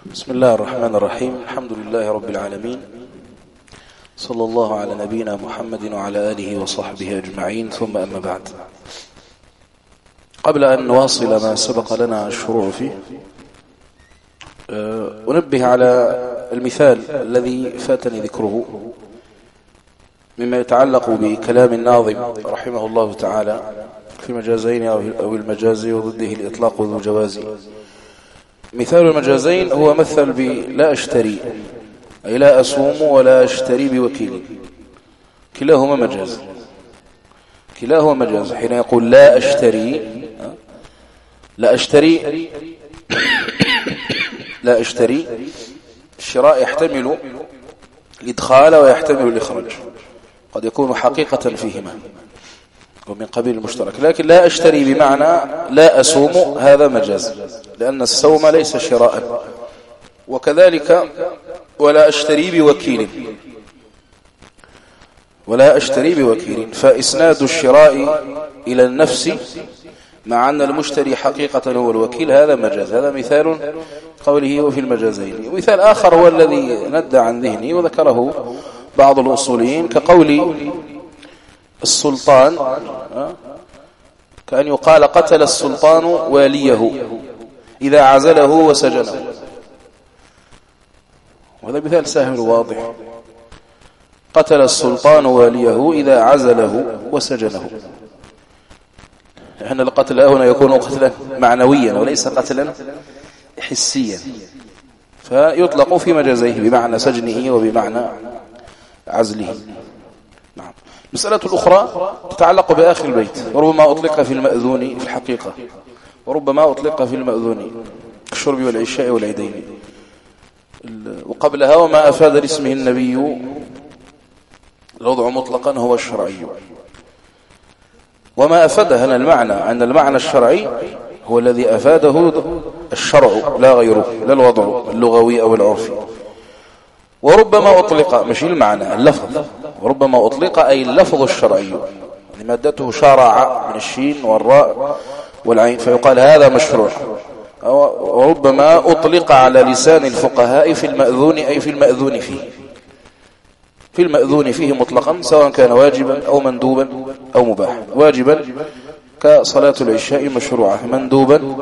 بسم الله الرحمن الرحيم. الحمد لله رب العالمين، صلى الله على نبينا محمد وعلى آله وصحبه أجمعين، ثم أما بعد. قبل أن نواصل ما سبق لنا الشروع فيه، أنبه على المثال الذي فاتني ذكره مما يتعلق بكلام الناظم رحمه الله تعالى في مجازين أو المجازي وضده الإطلاق وذو جوازي. مثال المجازين هو مثل بلا أشتري، أي لا أصوم ولا أشتري بوكيل، كلاهما مجاز. كلاهما مجاز. حين يقول لا أشتري لا أشتري، الشراء يحتمل الإدخال ويحتمل الإخراج، قد يكون حقيقة فيهما ومن قبيل المشترك. لكن لا أشتري بمعنى لا أصوم، هذا مجاز، لأن الصوم ليس شراء. وكذلك ولا أشتري بوكيل، فإسناد الشراء إلى النفس مع أن المشتري حقيقة هو الوكيل، هذا مجاز. هذا مثال قوله وفي المجازين. مثال آخر هو الذي ندى عن ذهني وذكره بعض الأصوليين، كقول السلطان، كأن يقال قتل السلطان واليه إذا عزله وسجنه. وهذا مثال سهل واضح. قتل السلطان واليه إذا عزله وسجنه. لأن القتل هنا يكون قتلا معنويا وليس قتلا حسيا، فيطلق في مجازيه بمعنى سجنه وبمعنى عزله. نعم. المسألة الأخرى تتعلق بآخر البيت، وربما أطلق في المأذون في الحقيقة، وربما أطلق في المأذون الشرب والعشاء والعيدين. وقبلها وما أفاد لاسمه النبي، الوضع مطلقا هو الشرعي. وما أفاده هنا المعنى، أن المعنى الشرعي هو الذي أفاده الشرع لا غيره، لا الوضع اللغوي أو العرفي. وربما أطلق، مش المعنى، اللفظ. وربما أطلق أي اللفظ الشرعي، يعني مادته شرع من الشين والراء والعين، فيقال هذا مشروع. وربما أطلق على لسان الفقهاء في المأذون، أي في المأذون فيه، في المأذون فيه مطلقا، سواء كان واجبا أو مندوبا أو مباحا. واجبا كصلاة العشاء مشروعة، مندوبا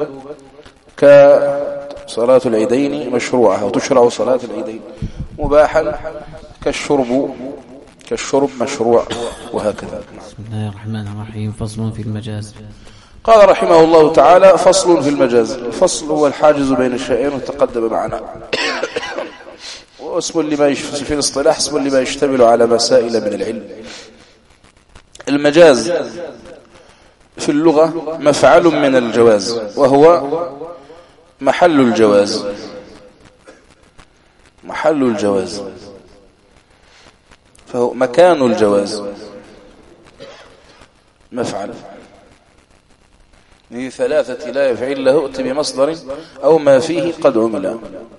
كصلاة العيدين مشروعة وتشرع صلاة العيدين، مباحا كالشرب مشروع، وهكذا. بسم الله الرحمن الرحيم. فصل في المجاز. قال رحمه الله تعالى: فصل في المجاز. الفصل هو الحاجز بين الشيئين، وتقدم معنا. واسم لما في الاصطلاح اسم لما يشتمل على مسائل من العلم. المجاز في اللغة مفعل من الجواز، وهو محل الجواز، فهو مكان الجواز، مفعل. من ثلاثة لا يفعل له ائت بمصدر أو ما فيه قد عمل.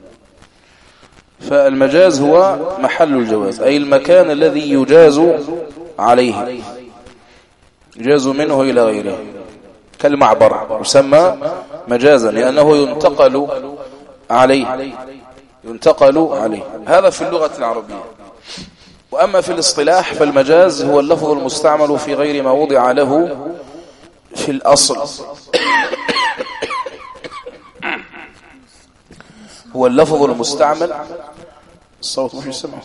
فالمجاز هو محل الجواز، أي المكان الذي يجاز عليه، يجاز منه إلى غيره، كالمعبر يسمى مجازا لأنه ينتقل عليه. هذا في اللغة العربية. وأما في الاصطلاح فالمجاز هو اللفظ المستعمل في غير ما وضع له في الأصل. هو اللفظ المستعمل، الصوت مش يسمع،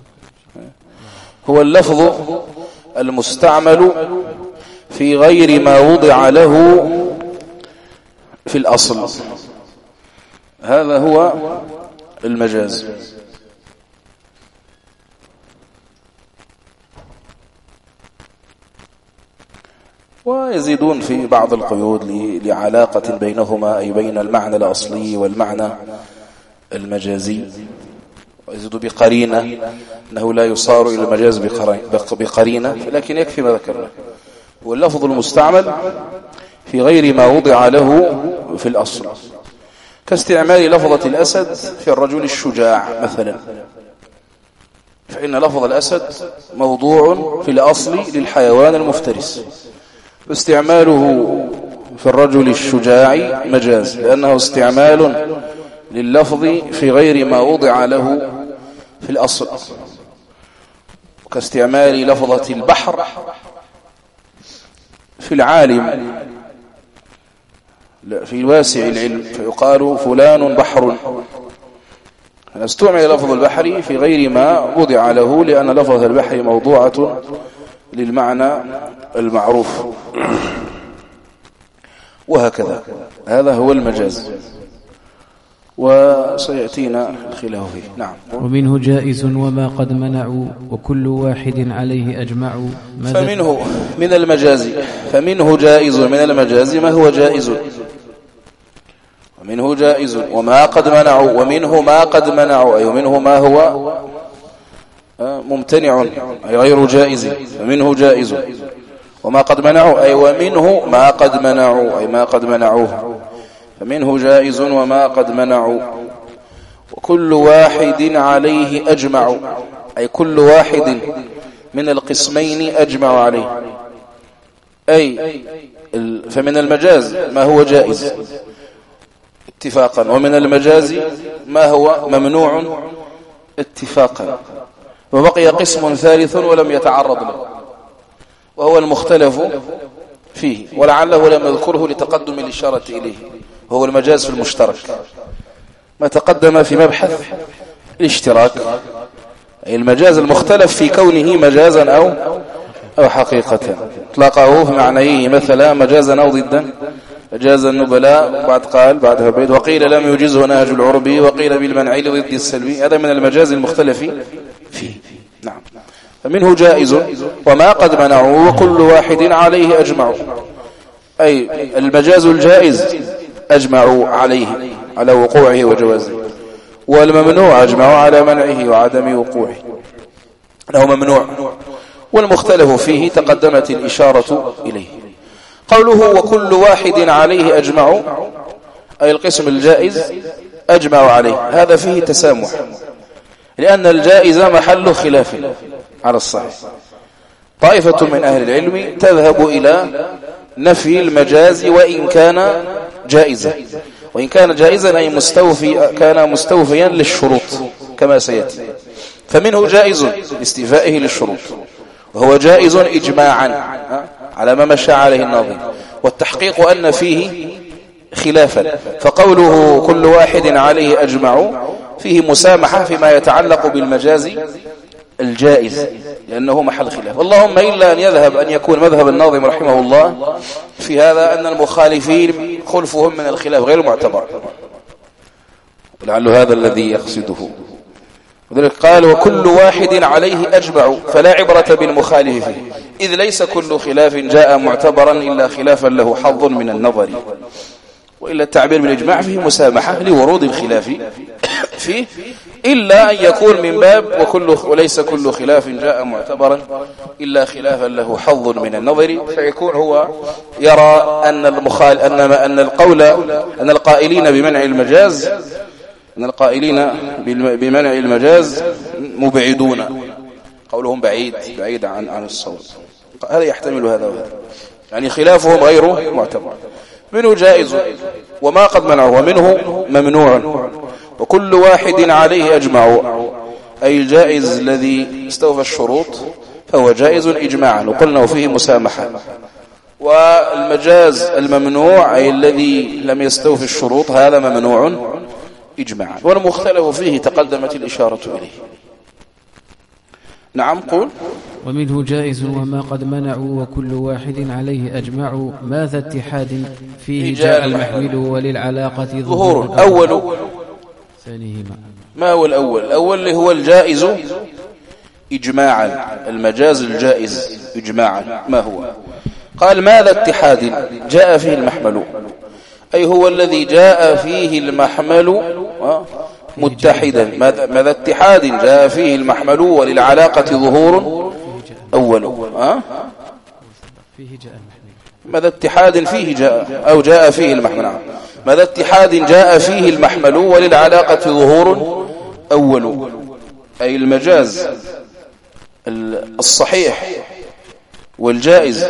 هو اللفظ المستعمل في غير ما وضع له في الأصل، هذا هو المجاز. ويزيدون في بعض القيود لعلاقة بينهما، أي بين المعنى الأصلي والمعنى المجازي. ويزيد بقرينة، أنه لا يصار إلى المجاز بقرينة، لكن يكفي ما ذكرنا. واللفظ المستعمل في غير ما وضع له في الأصل، كاستعمال لفظة الأسد في الرجل الشجاع مثلا، فإن لفظ الأسد موضوع في الأصل للحيوان المفترس، واستعماله في الرجل الشجاع مجاز، لأنه استعمال لللفظ في غير ما وضع له في الأصل، كاستعمال لفظة البحر في العالم في واسع العلم، فيقال فلان بحر. استعمل لفظ البحر في غير ما وضع له، لأن لفظ البحر موضوعة للمعنى المعروف، وهكذا. هذا هو المجاز، وسيأتينا الخلاف فيه. نعم. ومنه جائز وما قد منعوا وكل واحد عليه أجمعوا. فمنه من المجاز، فمنه جائز من المجاز ما هو جائز، ومنه جائز وما قد منعوا، ومنه ما قد منعوا أي ومنه ما هو ممتنع أي غير جائز، فمنه جائز وما قد منعوا أي ومنه ما قد منعوا أي ما قد منعوه، فمنه جائز وما قد منعوا. وكل واحد عليه أجمع أي كل واحد من القسمين أجمع عليه، أي فمن المجاز ما هو جائز اتفاقا، ومن المجاز ما هو ممنوع اتفاقا. وبقي قسم ثالث ولم يتعرض له، وهو المختلف فيه، ولعله لم يذكره لتقدم الإشارة إليه، وهو المجاز في المشترك، ما تقدم في مبحث الاشتراك، أي المجاز المختلف في كونه مجازا أو حقيقة. اطلقه في معنيه مثلا مجازا أو ضدا، مجاز النبلاء، بعد قال بعدها بيت وقيل لم يجزه نهج العربي وقيل بالمنع لضد السلبي. هذا من المجاز المختلف فيه. نعم. فمنه جائز وما قد منعوا وكل واحد عليه أجمع، أي المجاز الجائز أجمعوا عليه على وقوعه وجوازه، والممنوع أجمعوا على منعه وعدم وقوعه، أنه ممنوع. والمختلف فيه تقدمت الإشارة إليه. قوله وكل واحد عليه أجمع أي القسم الجائز أجمع عليه، هذا فيه تسامح، لأن الجائز محل خلاف على الصحيح. طائفة من أهل العلم تذهب إلى نفي المجاز وإن كان جائزا، وإن كان جائزا أي كان مستوفيا للشروط كما سيأتي. فمنه جائز لاستيفائه للشروط، وهو جائز إجماعا على ما مشى عليه الناظم، والتحقيق أن فيه خلافا. فقوله كل واحد عليه أجمع فيه مسامحة فيما يتعلق بالمجاز الجائز، لأنه محل خلاف. اللهم إلا أن يذهب أن يكون مذهب الناظم رحمه الله في هذا أن المخالفين خلفهم من الخلاف غير معتبر، لعل هذا الذي يقصده. وذلك قال وكل واحد عليه أجمع، فلا عبرة بالمخالف فيه، إذ ليس كل خلاف جاء معتبرا إلا خلافا له حظ من النظر، وإلا التعبير بالإجماع فيه مسامحة لورود الخلاف فيه، إلا أن يكون من باب وليس كل خلاف جاء معتبرا إلا خلافا له حظ من النظر، فيكون هو يرى أن أن القائلين بمنع المجاز بمنع المجاز مبعدون، قولهم بعيد عن الصواب. هذا يحتمل هذا وهذا، يعني خلافهم غير معتبر. منه جائز وما قد منعه، ومنه ممنوع، وكل واحد عليه أجمع أي الجائز الذي استوفى الشروط فهو جائز إجماعا، وقلنا فيه مسامحة. والمجاز الممنوع أي الذي لم يستوفي الشروط هذا ممنوع إجماعا، والمختلف فيه تقدمت الإشارة إليه. نعم. قول ومنه جائز وما قد منعوا وكل واحد عليه أجمع، ماذا اتحاد فيه جاء المحمل وللعلاقة ظهور. أول ثانيهما ما هو الأول؟ الأول اللي هو الجائز إجماعا، المجاز الجائز إجماعا ما هو؟ قال ماذا اتحاد جاء فيه المحمل، أي هو الذي جاء فيه المحمل متحدا. ماذا اتحاد جاء فيه المحمل وللعلاقة ظهور أول. ماذا اتحاد فيه جاء أو جاء فيه المحمل، ماذا اتحاد جاء فيه المحمل وللعلاقة ظهور أول، أي المجاز الصحيح والجائز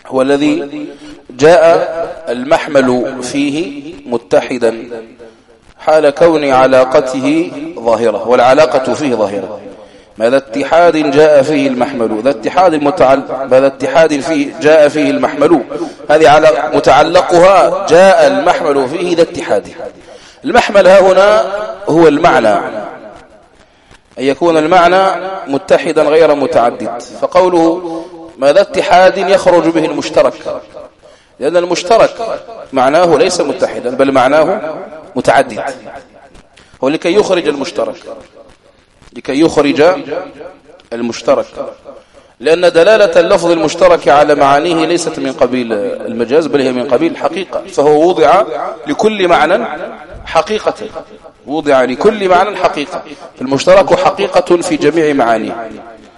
هو الذي جاء المحمل فيه متحدا حال كون علاقته ظاهرة، والعلاقة فيه ظاهرة. ماذا اتحاد جاء فيه المحمل، ذا اتحاد ماذا اتحاد فيه جاء فيه المحمل، هذه على متعلقها جاء المحمل فيه ذا اتحاد. المحمل ها هنا هو المعنى، أن يكون المعنى متحدا غير متعدد. فقوله ماذا اتحاد يخرج به المشترك، لأن المشترك معناه ليس متحدا بل معناه متعدد. هو لكي يخرج المشترك، لكي يخرج المشترك، لأن دلالة اللفظ المشترك على معانيه ليست من قبيل المجاز بل هي من قبيل الحقيقة. فهو وضع لكل معنى حقيقة، وضع لكل معنى حقيقة. المشترك حقيقة في جميع معانيه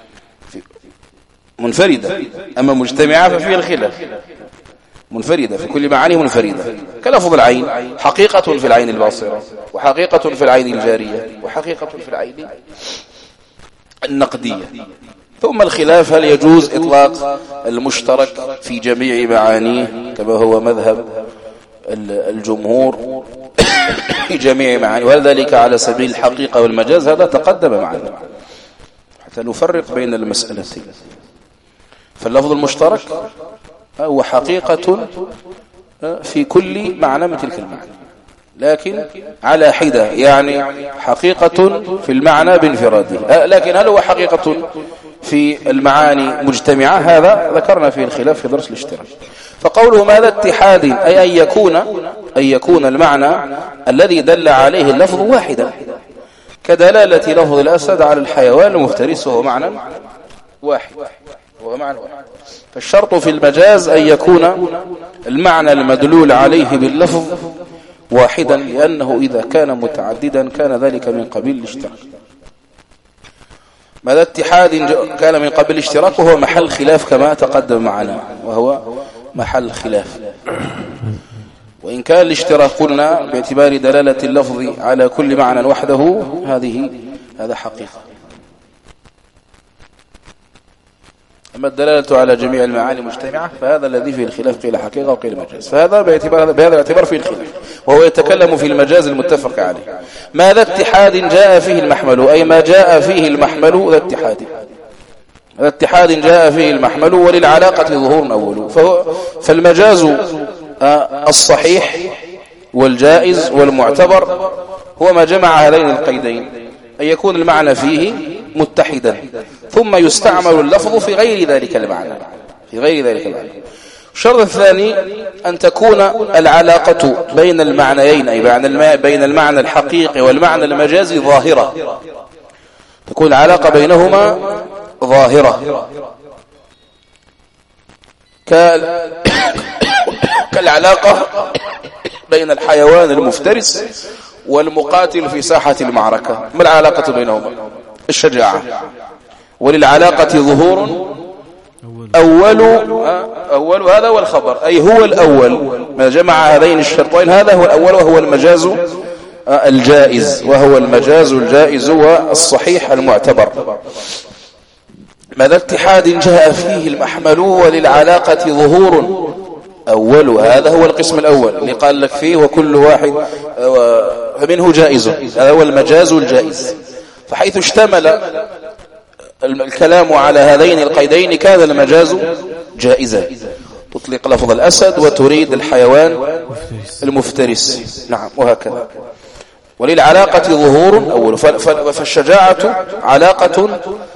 منفردة، أما مجتمعة ففيه الخلاف. منفردة في كل معانيه منفردة، كلفظ العين حقيقة في العين الباصرة، وحقيقة في العين الجارية، وحقيقة في العين النقدية. ثم الخلاف هل يجوز إطلاق المشترك في جميع معانيه كما هو مذهب الجمهور في جميع معانيه، وهل ذلك على سبيل الحقيقة والمجاز؟ هذا تقدم معنا حتى نفرق بين المسألتين. فاللفظ المشترك هو حقيقة في كل معنى من تلك المعنى، لكن على حدة، يعني حقيقة في المعنى بانفراده. لكن هل هو حقيقة في المعاني مجتمعة؟ هذا ذكرنا فيه الخلاف في درس الاشتراك. فقوله ماذا اتحاد أي أن يكون المعنى الذي دل عليه اللفظ واحدا، كدلالة لفظ الأسد على الحيوان المفترس، وهو معنى واحد. فالشرط في المجاز أن يكون المعنى المدلول عليه باللفظ واحدا، لأنه إذا كان متعددا كان ذلك من قبيل الاشتراك. ماذا اتحاد كان من قبيل الاشتراك، وهو محل خلاف كما تقدم معنا، وهو محل خلاف. وإن كان الاشتراك قلنا باعتبار دلالة اللفظ على كل معنى وحده، هذا حقيقة. أما الدلالة على جميع المعاني مجتمعة فهذا الذي فيه الخلاف، قيل حقيقة وقيل مجاز. فهذا بهذا الاعتبار فيه الخلاف، وهو يتكلم في المجاز المتفق عليه. ماذا اتحاد جاء فيه المحمل، أي ما جاء فيه المحمل ذا اتحاد. ذا اتحاد جاء فيه المحمل وللعلاقة ظهور أول. فالمجاز الصحيح والجائز والمعتبر هو ما جمع هذين القيدين، أن يكون المعنى فيه متحدا ثم يستعمل اللفظ في غير ذلك المعنى. الشرط الثاني أن تكون العلاقة بين المعنيين، أي بين المعنى الحقيقي والمعنى المجازي ظاهرة، تكون العلاقة بينهما ظاهرة، كالعلاقة بين الحيوان المفترس والمقاتل في ساحة المعركة. ما العلاقة بينهما؟ الشجاعة. وللعلاقة ظهور أول هذا هو الخبر، أي هو الأول. ما جمع هذين الشرطين هذا هو الأول، وهو المجاز الجائز والصحيح المعتبر. ماذا اتحاد جاء فيه المحمل وللعلاقة ظهور أول، هذا هو القسم الأول اللي قال لك فيه وكل واحد فمنه جائز، هذا هو المجاز الجائز. فحيث اشتمل الكلام على هذين القيدين كان المجاز جائزا. تطلق لفظ الأسد وتريد الحيوان المفترس، نعم، وهكذا. وللعلاقة ظهور أول، فالشجاعة علاقة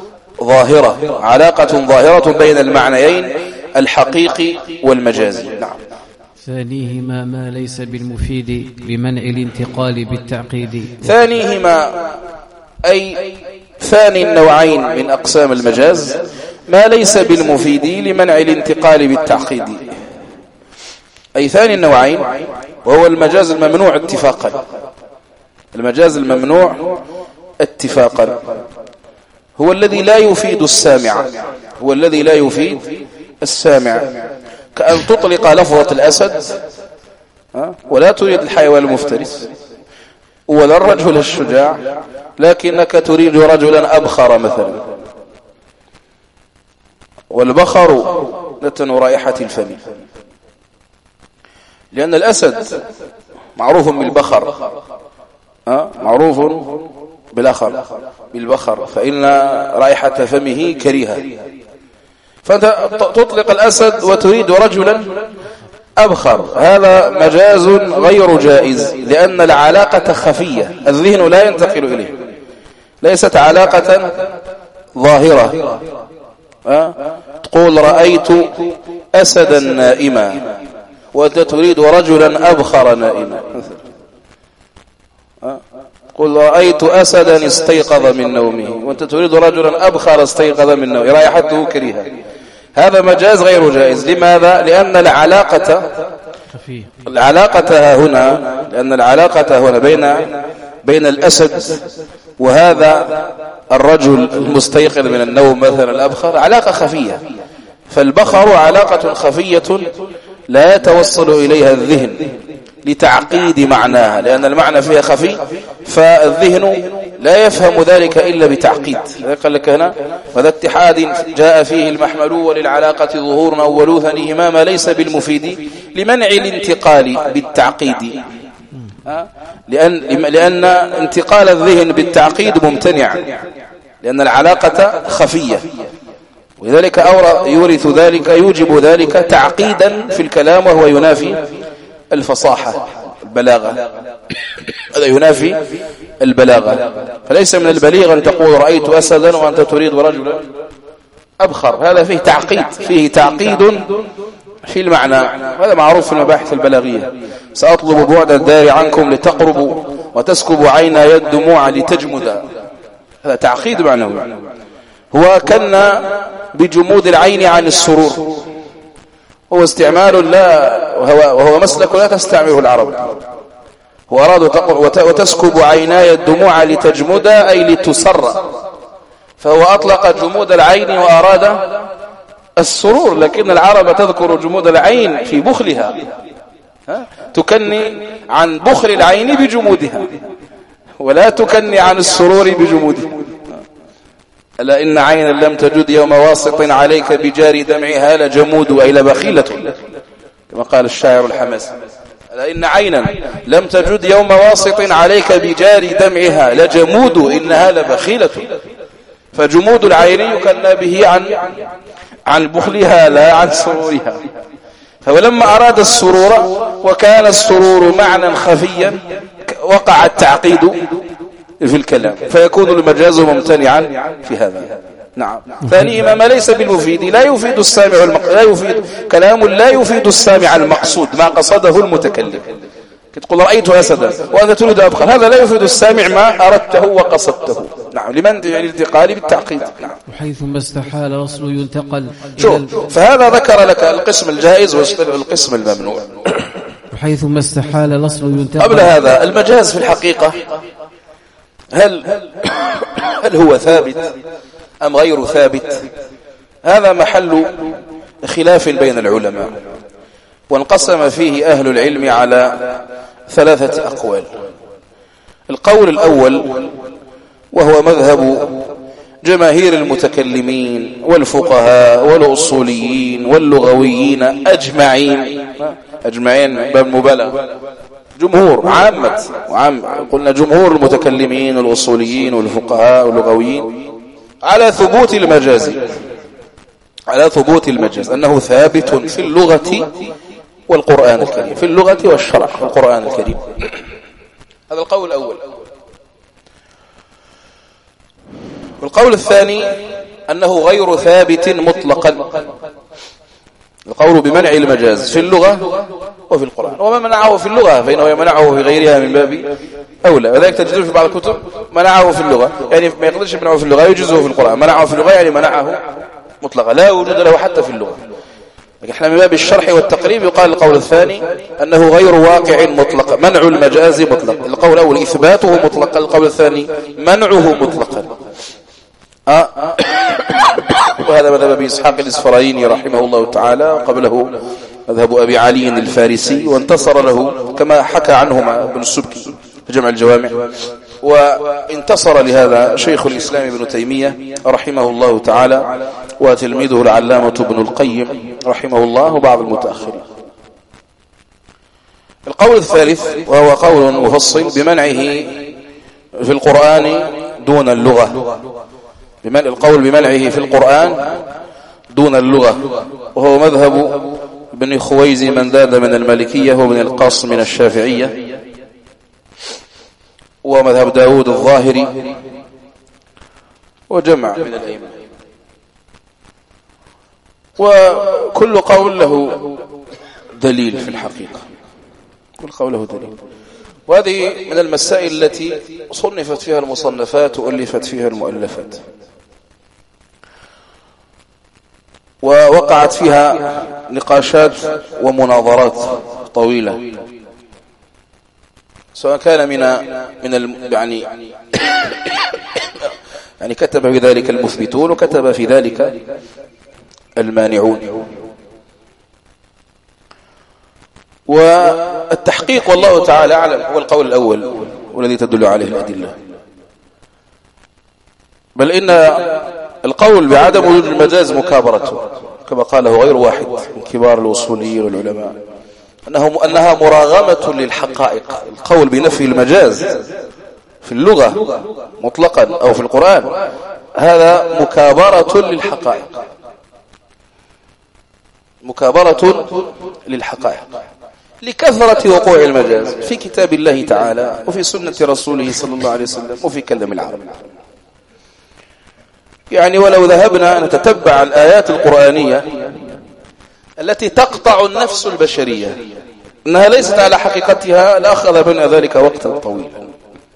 ظاهرة بين المعنيين الحقيقي والمجازي. نعم. ثانيهما ما ليس بالمفيد لمنع الانتقال بالتعقيد. ثانيهما أي ثاني النوعين من أقسام المجاز ما ليس بالمفيد لمنع الانتقال بالتعقيد، أي ثاني النوعين وهو المجاز الممنوع اتفاقا. المجاز الممنوع اتفاقا هو الذي لا يفيد السامع، كأن تطلق لفظة الأسد ولا تريد الحيوان المفترس ولا الرجل الشجاع، لكنك تريد رجلا أبخر مثلا. والبخر نتن رائحة الفم. لأن الأسد معروف بالبخر، معروف بالبخر، فإن رائحة فمه كريهة. فأنت تطلق الأسد وتريد رجلا أبخر، هذا مجاز غير جائز، لأن العلاقة خفية، الذهن لا ينتقل إليه، ليست علاقة ظاهرة. تقول رأيت أسدا نائما وأنت تريد رجلا أبخر نائما. قل رأيت أسدا استيقظ من نومه وأنت تريد رجلا أبخر استيقظ من نومه، رائحته كريهة. هذا مجاز غير جائز. لماذا؟ لأن العلاقة هنا بين الأسد وهذا الرجل المستيقظ من النوم مثلا الأبخر علاقة خفية، فالبخر علاقة خفية لا يتوصل إليها الذهن لتعقيد معناها، لأن المعنى فيها خفي، فالذهن لا يفهم ذلك إلا بتعقيد. قال لك هنا وذا اتحاد جاء فيه المحمل وللعلاقة ظهور أول ثانيهما ما ليس بالمفيد لمنع الانتقال بالتعقيد، لأن انتقال الذهن بالتعقيد ممتنع، لأن العلاقة خفية، ولذلك يوجب ذلك تعقيدا في الكلام، وهو ينافي الفصاحة البلاغة، هذا ينافي البلاغة. فليس من البليغ أن تقول رأيت أسدا وأنت تريد رجلا أبخر، هذا فيه تعقيد في المعنى، هذا معروف في المباحث البلاغية. سأطلب بعد الدار عنكم لتقربوا وتسكب عينا الدموع لتجمد، هذا تعقيد معنوي. هو كان بجمود العين عن السرور، هو استعمال وهو مسلك لا تستعمله العرب. هو أراد وتسكب عيناي الدموع لتجمد أي لتسر، فهو أطلق جمود العين وأراد السرور، لكن العرب تذكر جمود العين في بخلها، تكني عن بخل العين بجمودها ولا تكني عن السرور بجمودها. ألا إن عينا لم تجد يوم واسط عليك بجار دمعها لجمود أي لبخيلة، كما قال الشاعر الحماسي. ألا إن عينا لم تجد يوم واسط عليك بجار دمعها لجمود إنها لبخيلة، فجمود العين يكنى به عن بخلها لا عن سرورها. فلما أراد السرور وكان السرور معنى خفيا وقع التعقيد في الكلام، فيكون المجاز ممتنعا في هذا. نعم. ثانيهما ما ليس بالمفيد، لا يفيد السامع المقصود ما قصده المتكلم. تقول رأيت أسدا وأنت تريد أبخر، هذا لا يفيد السامع ما أردته وقصدته. نعم. لمن الانتقال بالتعقيد. نعم. وحيثما استحال أصل ينتقل. فهذا ذكر لك القسم الجائز والقسم الممنوع. وحيثما استحال الأصل ينتقل. قبل هذا المجاز في الحقيقة هل هو ثابت أم غير ثابت؟ هذا محل خلاف بين العلماء، وانقسم فيه أهل العلم على 3 أقوال. القول الأول وهو مذهب جماهير المتكلمين والفقهاء والأصوليين واللغويين أجمعين باب مبالغ، جمهور عامة قلنا جمهور المتكلمين والأصوليين والفقهاء واللغويين على ثبوت المجاز أنه ثابت في اللغة والقرآن الكريم، في اللغة والشرع والقرآن الكريم. هذا القول الأول. والقول الثاني أنه غير ثابت مطلقا، القول بمنع المجاز في اللغة وفي القرآن، وما منعه في اللغة فإنه يمنعه في غيرها من باب أولى. وذلك تجدون في بعض الكتب منعه في اللغة، يعني ما يقدرش يمنعه في اللغة يجزه في القرآن، منعه في اللغة يعني منعه مطلقا لا وجود له حتى في اللغة. لكن احنا من باب الشرح والتقريب يقال القول الثاني أنه غير واقع مطلقا، منع المجاز مطلقا. القول الأول إثباته مطلقا، القول الثاني منعه مطلقا. وهذا مذهب أبي إسحاق الإسفرايني رحمه الله تعالى، وقبله مذهب أبي علي الفارسي، وانتصر له كما حكى عنهما ابن السبكي في جمع الجوامع، وانتصر لهذا شيخ الإسلام ابن تيمية رحمه الله تعالى وتلميذه العلامة ابن القيم رحمه الله وبعض المتأخرين. القول الثالث وهو قول مفصل بمنعه في القرآن دون اللغة، القول بمنعه في القرآن دون اللغة، وهو مذهب ابن خويزي من داد من المالكية وابن القاص من الشافعية، ومذهب داود الظاهري وجمع من الأئمة. وكل قول له دليل في الحقيقة، كل قول له دليل. وهذه من المسائل التي صنفت فيها المصنفات وألفت فيها المؤلفات، ووقعت فيها نقاشات ومناظرات طويلة، سواء كان من يعني كتب في ذلك المثبتون وكتب في ذلك المانعون. والتحقيق والله تعالى أعلم هو القول الأول والذي تدل عليه الأدلة، بل إن القول بعدم وجود المجاز مكابرة، كما قاله غير واحد من كبار الأصوليين والعلماء، أنها مراغمة للحقائق. القول بنفي المجاز في اللغة مطلقا أو في القرآن هذا مكابرة للحقائق، مكابرة للحقائق لكثرة وقوع المجاز في كتاب الله تعالى وفي سنة رسوله صلى الله عليه وسلم وفي كلام العرب. يعني ولو ذهبنا نتتبع الآيات القرآنية التي تقطع النفس البشرية أنها ليست على حقيقتها لأخذ منا ذلك وقتا طويلا،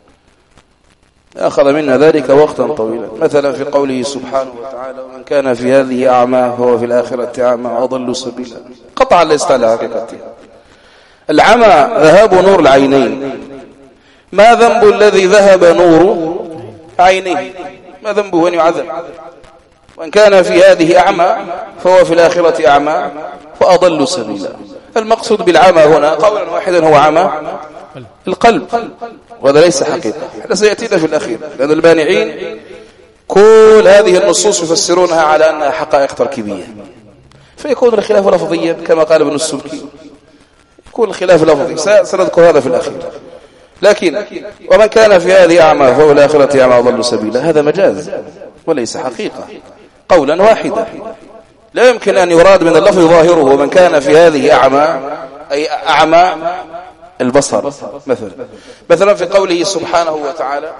أخذ منا ذلك وقتا طويلا. مثلا في قوله سبحانه وتعالى: ومن كان في هذه أعمى فهو في الآخرة أعمى وأضل سبيلا، قطعا ليست على حقيقتها. العمى ذهاب نور العينين، ما ذنب الذي ذهب نور عينيه؟ ما ذنبه أن يعذب؟ وإن كان في هذه أعمى فهو في الآخرة أعمى وأضل سبيلا. المقصود بالعمى هنا قولا واحدا هو عمى القلب، وهذا ليس حقيقة. هذا سيأتينا في الأخير، لأن المانعين كل هذه النصوص يفسرونها على أنها حقائق تركيبية، فيكون الخلاف لفظيا كما قال ابن السبكي، يكون الخلاف لفظي، سنذكر هذا في الأخير. لكن ومن كان في هذه أعمى فهو الآخرة أعمى وضل سبيلا، هذا مجاز وليس حقيقة، قولا واحدا. لا يمكن أن يراد من اللفظ ظاهره ومن كان في هذه أعمى أي أعمى البصر. مثلا في قوله سبحانه وتعالى،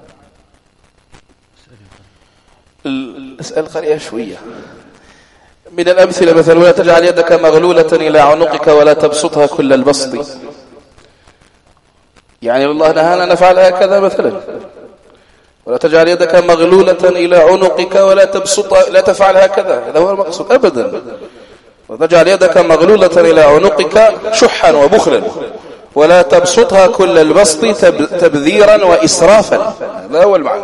اسأل قرية شوية من الأمثلة، مثلا: ولا تجعل يدك مغلولة إلى عنقك ولا تبسطها كل البسط. يعني الله نهانا نفعل هكذا مثلا: ولا تجعل يدك مغلولة إلى عنقك ولا تبسطها، لا تفعل هكذا، هذا هو المقصود أبدا. وتجعل يدك مغلولة إلى عنقك شحا وبخلا ولا تبسطها كل البسط تبذيرا وإسرافا، هذا هو المعنى.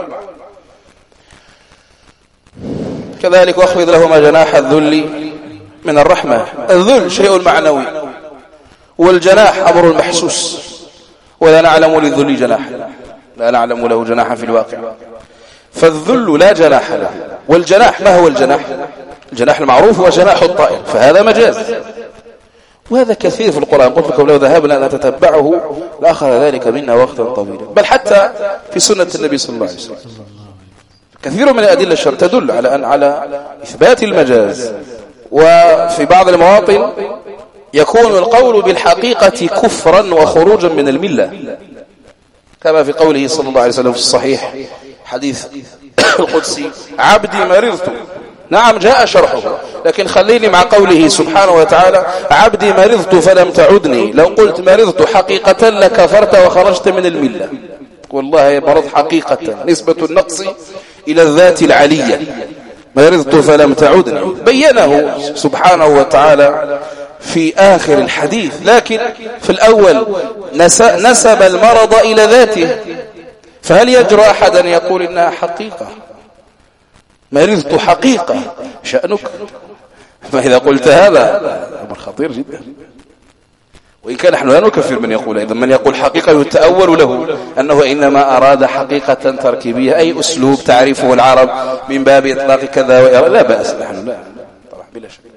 كذلك: واخفض لهما جناح الذل من الرحمة. الذل شيء معنوي، والجناح أمر محسوس، ولا نعلم للذل جناحا، لا نعلم له جناحا في الواقع، فالذل لا جناح له. والجناح ما هو الجناح؟ الجناح المعروف هو جناح الطائر، فهذا مجاز، وهذا كثير في القرآن. قلت لكم لو ذهبنا نتتبعه لأخذ ذلك منا وقتا طويلا، بل حتى في سنة النبي صلى الله عليه وسلم كثير من الأدلة الشرع تدل على إثبات المجاز. وفي بعض المواطن يكون القول بالحقيقة كفرا وخروجا من الملة، كما في قوله صلى الله عليه وسلم في الصحيح حديث القدسي: عبدي مرضت. نعم جاء شرحه، لكن خليني مع قوله سبحانه وتعالى: عبدي مرضت فلم تعدني، لو قلت مرضت حقيقة لكفرت وخرجت من الملة. والله مرض حقيقة، نسبة النقص إلى الذات العلية. مرضت فلم تعدني بينه سبحانه وتعالى في آخر الحديث، لكن في الأول نسب المرض إلى ذاته، فهل يجرى أحد أن يقول إنها حقيقة؟ مرضت حقيقة، شأنك. فإذا قلت هذا أمر خطير جدا. وإن كان نحن لا نكفر من يقول، إذا من يقول حقيقة يتأول له أنه إنما أراد حقيقة تركيبية، أي أسلوب تعرفه العرب من باب إطلاق كذا لا بأس، نحن لا طبعا بلا شك.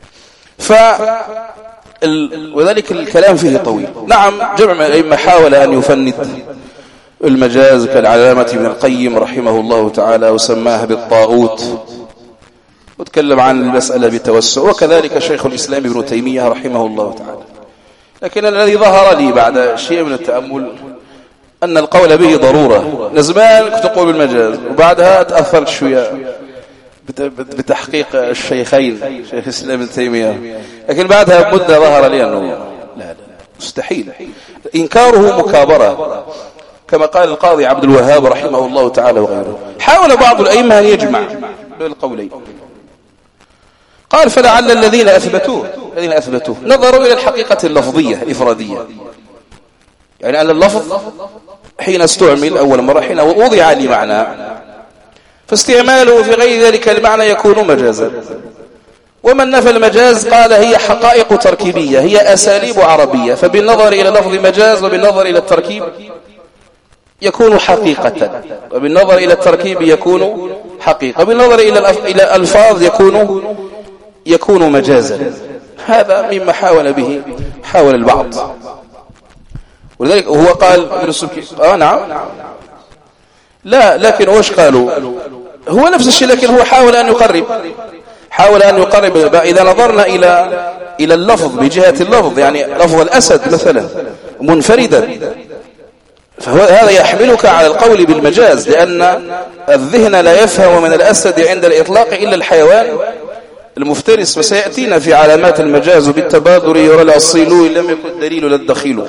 وذلك الكلام فيه طويل. نعم جمع من الأئمة حاول أن يفند المجاز كالعلامة ابن القيم رحمه الله تعالى وسماها بالطاغوت، وتكلم عن المسألة بتوسع، وكذلك شيخ الإسلام ابن تيمية رحمه الله تعالى. لكن الذي ظهر لي بعد شيء من التأمل أن القول به ضرورة. نزمان كنت أقول بالمجاز، وبعدها تأثرت شوية بتحقيق الشيخين شيخ الإسلام ابن تيمية، لكن بعدها مدة ظهر لي أنه لا مستحيل، إنكاره مكابرة كما قال القاضي عبد الوهاب رحمه الله تعالى وغيره. حاول بعض الأئمة أن يجمع بين القولين، قال فلعل الذين أثبتوه نظروا إلى الحقيقة اللفظية الإفرادية، يعني أن اللفظ حين استعمل أول مرة حين وضع لمعنى، فاستعماله في غير ذلك المعنى يكون مجازا. ومن نفى المجاز قال هي حقائق تركيبية، هي أساليب عربية، فبالنظر إلى لفظ مجاز وبالنظر إلى التركيب يكون حقيقة، وبالنظر إلى التركيب يكون حقيقة، بالنظر إلى الألفاظ يكون مجازا. هذا مما حاول البعض، ولذلك هو قال ابن السبكي نعم لا، لكن وش قالوا؟ هو نفس الشيء، لكن هو حاول أن يقرب. إذا نظرنا إلى اللفظ بجهة اللفظ، يعني لفظ الأسد مثلا منفردا، فهذا يحملك على القول بالمجاز، لأن الذهن لا يفهم من الأسد عند الإطلاق إلا الحيوان المفترس، وسيأتينا في علامات المجاز بالتبادر يرى الأصيل إن لم يكن دليل للدخيل.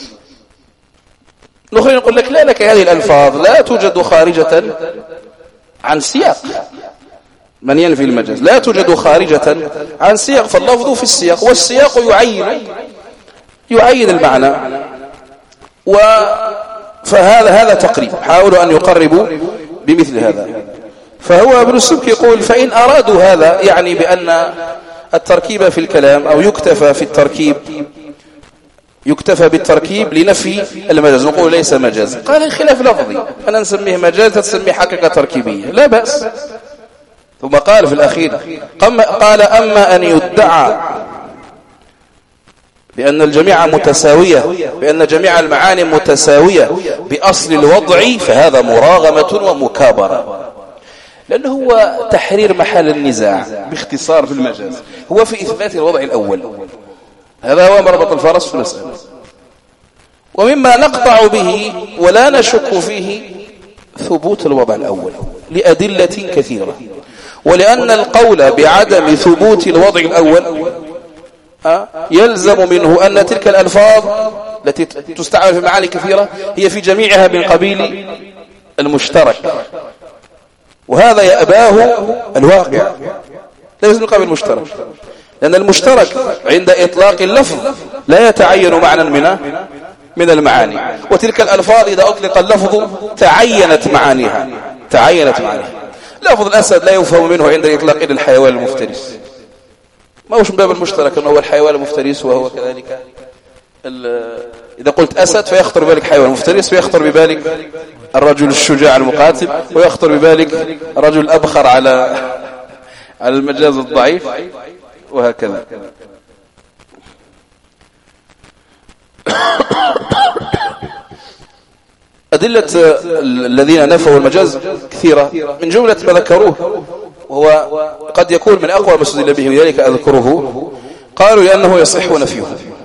نقول لك لا، لك هذه الألفاظ لا توجد خارجة عن سياق. من ينفي المجاز لا توجد خارجة عن سياق، فاللفظ في السياق، والسياق يعين المعنى. فهذا تقريب، حاولوا أن يقربوا بمثل هذا. فهو ابن السبكي يقول فإن أرادوا هذا يعني بأن التركيب في الكلام أو يكتفى بالتركيب لنفي المجاز، نقول ليس مجاز. قال الخلاف لفظي، أنا نسميه مجاز تسميه حقيقة تركيبية، لا بأس. ثم قال في الأخير قال أما أن يدعى بأن الجميع متساوية، بأن جميع المعاني متساوية بأصل الوضع، فهذا مراغمة ومكابرة، لأنه هو تحرير محل النزاع. باختصار في المجاز هو في إثبات الوضع الأول، هذا هو مربط الفرس في المسألة. ومما نقطع به ولا نشك فيه ثبوت الوضع الأول لأدلة كثيرة، ولأن القول بعدم ثبوت الوضع الأول يلزم منه أن تلك الألفاظ التي تستعمل في معاني كثيرة هي في جميعها من قبيل المشترك، وهذا يأباه الواقع، ليس من قبيل المشترك، لأن المشترك عند إطلاق اللفظ لا يتعين معنى من المعاني، وتلك الألفاظ إذا أطلق اللفظ تعينت معانيها. لفظ الأسد لا يفهم منه عند إطلاق إلى الحيوان المفترس، ما هوش من باب المشترك أنه هو الحيوان المفترس، وهو كذلك إذا قلت أسد فيخطر ببالك حيوان مفترس، فيخطر ببالك الرجل الشجاع المقاتل، ويخطر ببالك الرجل الأبخر على المجاز الضعيف، وهكذا. أدلة الذين نفوا المجاز كثيرة، من جملة ما ذكروه وهو قد يكون من أقوى ما استدل به، لذلك أذكره. قالوا لأنه يصح نفيه.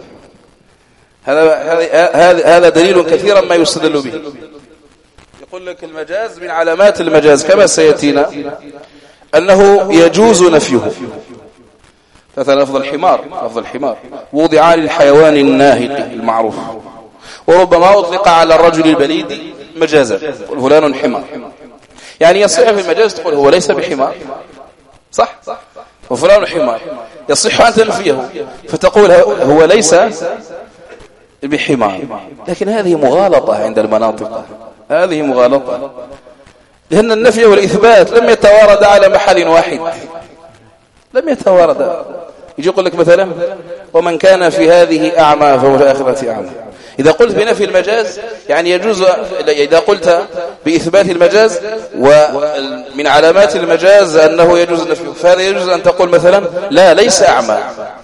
هذا دليل كثيرا ما يستدل به. يقول لك المجاز من علامات المجاز كما سيأتينا أنه يجوز نفيه. مثلا لفظ الحمار وضع للحيوان الناهق المعروف، وربما أطلق على الرجل البليد مجازا، يقول فلان حمار، يعني يصح في المجاز تقول هو ليس بحمار، صح، وفلان حمار، يصح أن تنفيه فتقول هو ليس بحمار. لكن هذه مغالطة عند المناطق، هذه مغالطة، لأن النفي والإثبات لم يتوارد على محل واحد، لم يتوارد. يجي يقول لك مثلا ومن كان في هذه أعمى فهو في الآخرة أعمى. إذا قلت بنفي المجاز يعني يجوز، إذا قلت بإثبات المجاز ومن علامات المجاز أنه يجوز نفيه، فهذا يجوز أن تقول مثلا لا ليس أعمى،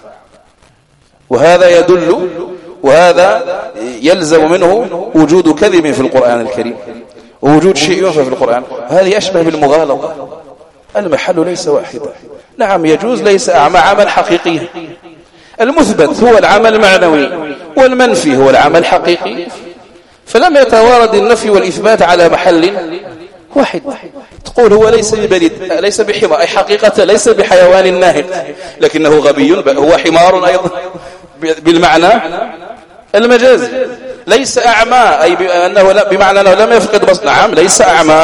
وهذا يدل وهذا يلزم منه وجود كذب في القرآن الكريم ووجود شيء ينفى في القرآن. هذه أشبه بالمغالطة. المحل ليس واحدا. نعم يجوز ليس أعمى عمل حقيقي، المثبت هو العمل المعنوي والمنفي هو العمل الحقيقي، فلم يتوارد النفي والإثبات على محل واحد. تقول هو ليس ببلد، ليس بحمار، أي حقيقة ليس بحيوان ناهق، لكنه غبي، هو حمار أيضا بالمعنى المجازي. ليس أعمى أي بمعنى أنه لم يفقد بصر. نعم ليس أعمى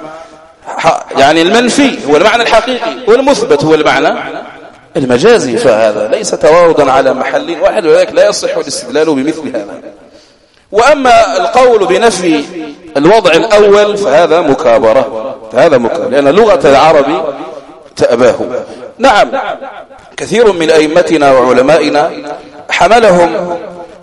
يعني المنفي هو المعنى الحقيقي والمثبت هو المعنى المجازي، فهذا ليس تواردا على محل واحد، ولذلك لا يصح الاستدلال بمثل هذا. وأما القول بنفي الوضع الأول فهذا مكابرة، لأن لغة العرب تأباه. نعم كثير من أئمتنا وعلمائنا حملهم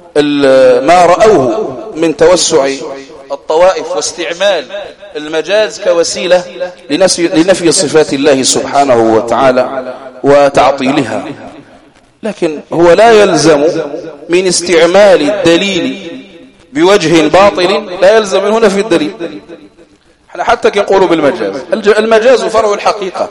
ما رأوه من توسع الطوائف واستعمال المجاز كوسيلة لنفي صفات الله سبحانه وتعالى وتعطيلها، لكن هو لا يلزم من استعمال الدليل بوجه باطل لا يلزم منه نفي الدليل. احنا حتى كنقولوا بالمجاز، المجاز فرع الحقيقة،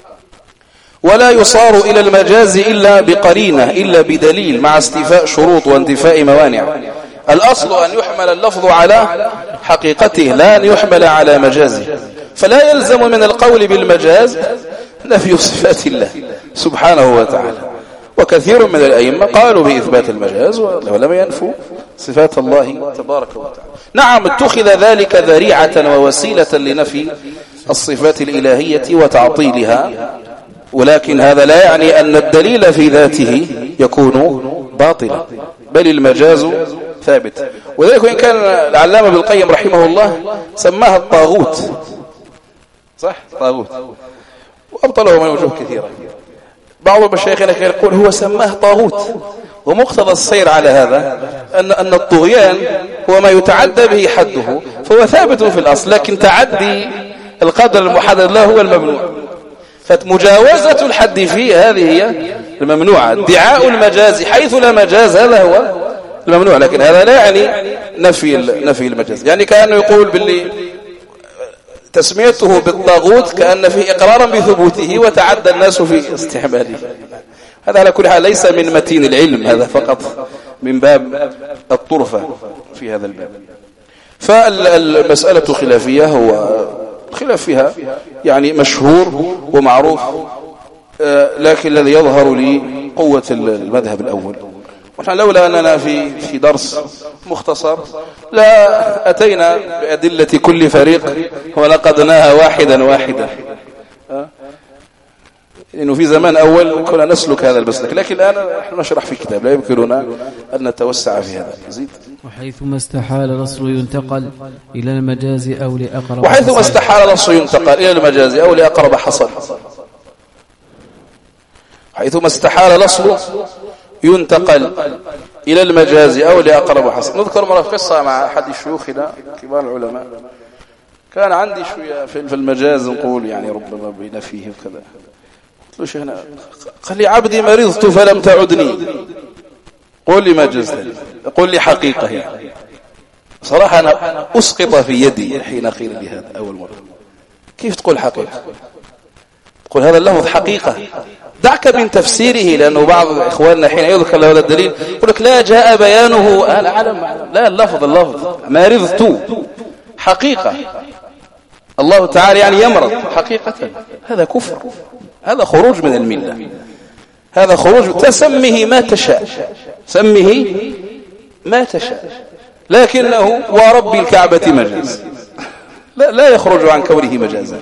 ولا يصار إلى المجاز إلا بقرينة إلا بدليل مع استيفاء شروط وانتفاء موانع. الأصل أن يحمل اللفظ على حقيقته لا أن يحمل على مجازه، فلا يلزم من القول بالمجاز نفي صفات الله سبحانه وتعالى. وكثير من الأئمة قالوا بإثبات المجاز ولم ينفوا صفات الله تبارك وتعالى. نعم اتخذ ذلك ذريعة ووسيلة لنفي الصفات الإلهية وتعطيلها، ولكن هذا لا يعني أن الدليل في ذاته يكون باطلا، بل المجاز ثابت. وذلك وإن كان العلامة ابن القيم رحمه الله سماها الطاغوت، صح طاغوت، وأبطله من وجوه كثيرة. بعض مشايخنا يقول هو سماه طاغوت، ومقتضى السير على هذا أن الطغيان هو ما يتعدى به حده، فهو ثابت في الأصل، لكن تعدي القدر المحدد له هو الممنوع، فمجاوزة الحد فيه هذه هي الممنوعة. ادعاء المجاز حيث لا مجاز هذا هو الممنوع، لكن هذا لا يعني نفي المجاز. يعني كأنه يقول باللي تسميته بالطاغوت كأن فيه إقرارا بثبوته وتعدى الناس في استعماله. هذا على كل حال ليس من متين العلم، هذا فقط من باب الطرفة في هذا الباب. فالمسألة خلافية، هو الخلاف فيها يعني مشهور ومعروف، لكن الذي يظهر لي قوة المذهب الأول. ونحن لولا أننا في درس مختصر لا أتينا بأدلة كل فريق ونقدناها واحدا، لأنه في زمان أول كنا نسلك هذا المسلك، لكن الآن نحن نشرح في كتاب لا يمكننا أن نتوسع في هذا. يزيد. وحيثما استحال الأصل ينتقل إلى المجاز أو لأقرب، وحيثما استحال الأصل ينتقل إلى المجاز أو لأقرب حصل. حيثما استحال الأصل ينتقل إلى المجاز أو لأقرب حصل. نذكر مرة قصة مع أحد شيوخنا كبار العلماء، كان عندي شوية في المجاز نقول يعني ربما بنفيه وكذا. قلت له شيخنا، قال لي عبدي مرضت فلم تعدني، قول لي مجاز، قول لي حقيقة. يعني صراحة أنا أسقط في يدي حين قيل لي هذا أول مرة. كيف تقول حقيقة؟ تقول هذا اللفظ حقيقة، دعك من تفسيره، لأنه بعض إخواننا حين يذكر له هذا الدليل يقول لك لا جاء بيانه لا اللفظ مرضت حقيقة، الله تعالى يعني يمرض حقيقة، هذا كفر، هذا خروج من الملة، هذا خروج. تسمه ما تشاء، سمه ما تشاء، لكنه ورب الكعبة مجاز، لا يخرج عن كونه مجازا.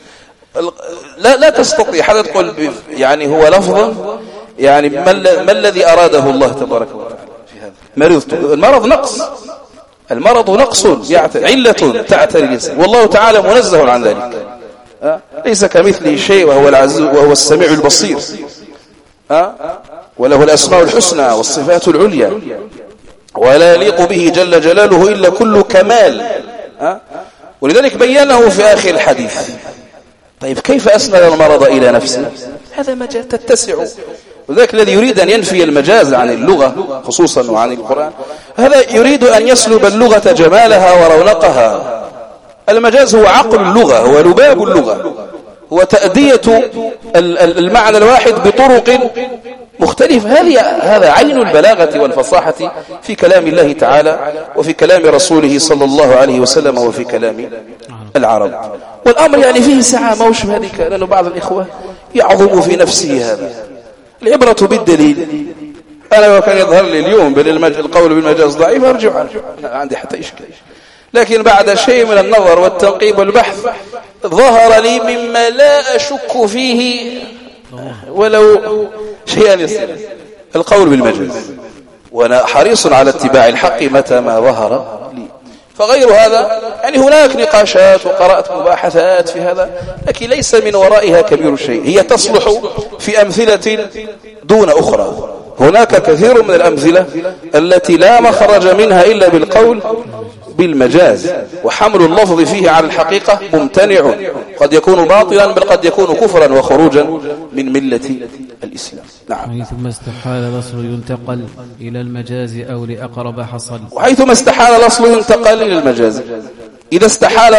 لا تستطيع حتى تقول يعني هو لفظ، يعني ما الذي أراده الله تبارك وتعالى في هذا؟ مرضت، المرض نقص، علة تعتري الإنسان، والله تعالى منزه عن ذلك، ليس كمثله شيء وهو العزيز وهو السميع البصير. وله الأسماء الحسنى والصفات العليا، ولا يليق به جل جلاله إلا كل كمال. ولذلك بينه في آخر الحديث. طيب كيف أسند المرض إلى نفسه؟ هذا مجاز تتسع. وذلك الذي يريد أن ينفي المجاز عن اللغة خصوصا وعن القرآن، هذا يريد أن يسلب اللغة جمالها ورونقها. المجاز هو عقل اللغة، هو لباب اللغة، هو تأدية المعنى الواحد بطرق مختلفة. هذا عين البلاغة والفصاحة في كلام الله تعالى وفي كلام رسوله صلى الله عليه وسلم وفي كلام العرب. والأمر يعني فيه سعة موش هذيك، لأنه بعض الإخوة يعظم في نفسه هذا. العبرة بالدليل. أنا وكان يظهر لي اليوم القول بالمجاز ضعيف أرجع عنه، عندي حتى إشكال. لكن بعد شيء من النظر والتنقيب والبحث ظهر لي مما لا أشك فيه ولو شيئا يسير القول بالمجاز، وأنا حريص على اتباع الحق متى ما ظهر لي. فغير هذا يعني هناك نقاشات وقرأت مباحثات في هذا، لكن ليس من ورائها كبير شيء. هي تصلح في أمثلة دون أخرى. هناك كثير من الأمثلة التي لا مخرج منها إلا بالقول بالمجاز، وحمل اللفظ فيه على الحقيقة ممتنع، قد يكون باطلا بل قد يكون كفرا وخروجا من ملة الإسلام. نعم. حيثما استحال الأصل ينتقل إلى المجاز أو لأقرب حصل. وحيثما استحال الأصل ينتقل إلى المجاز. إذا استحال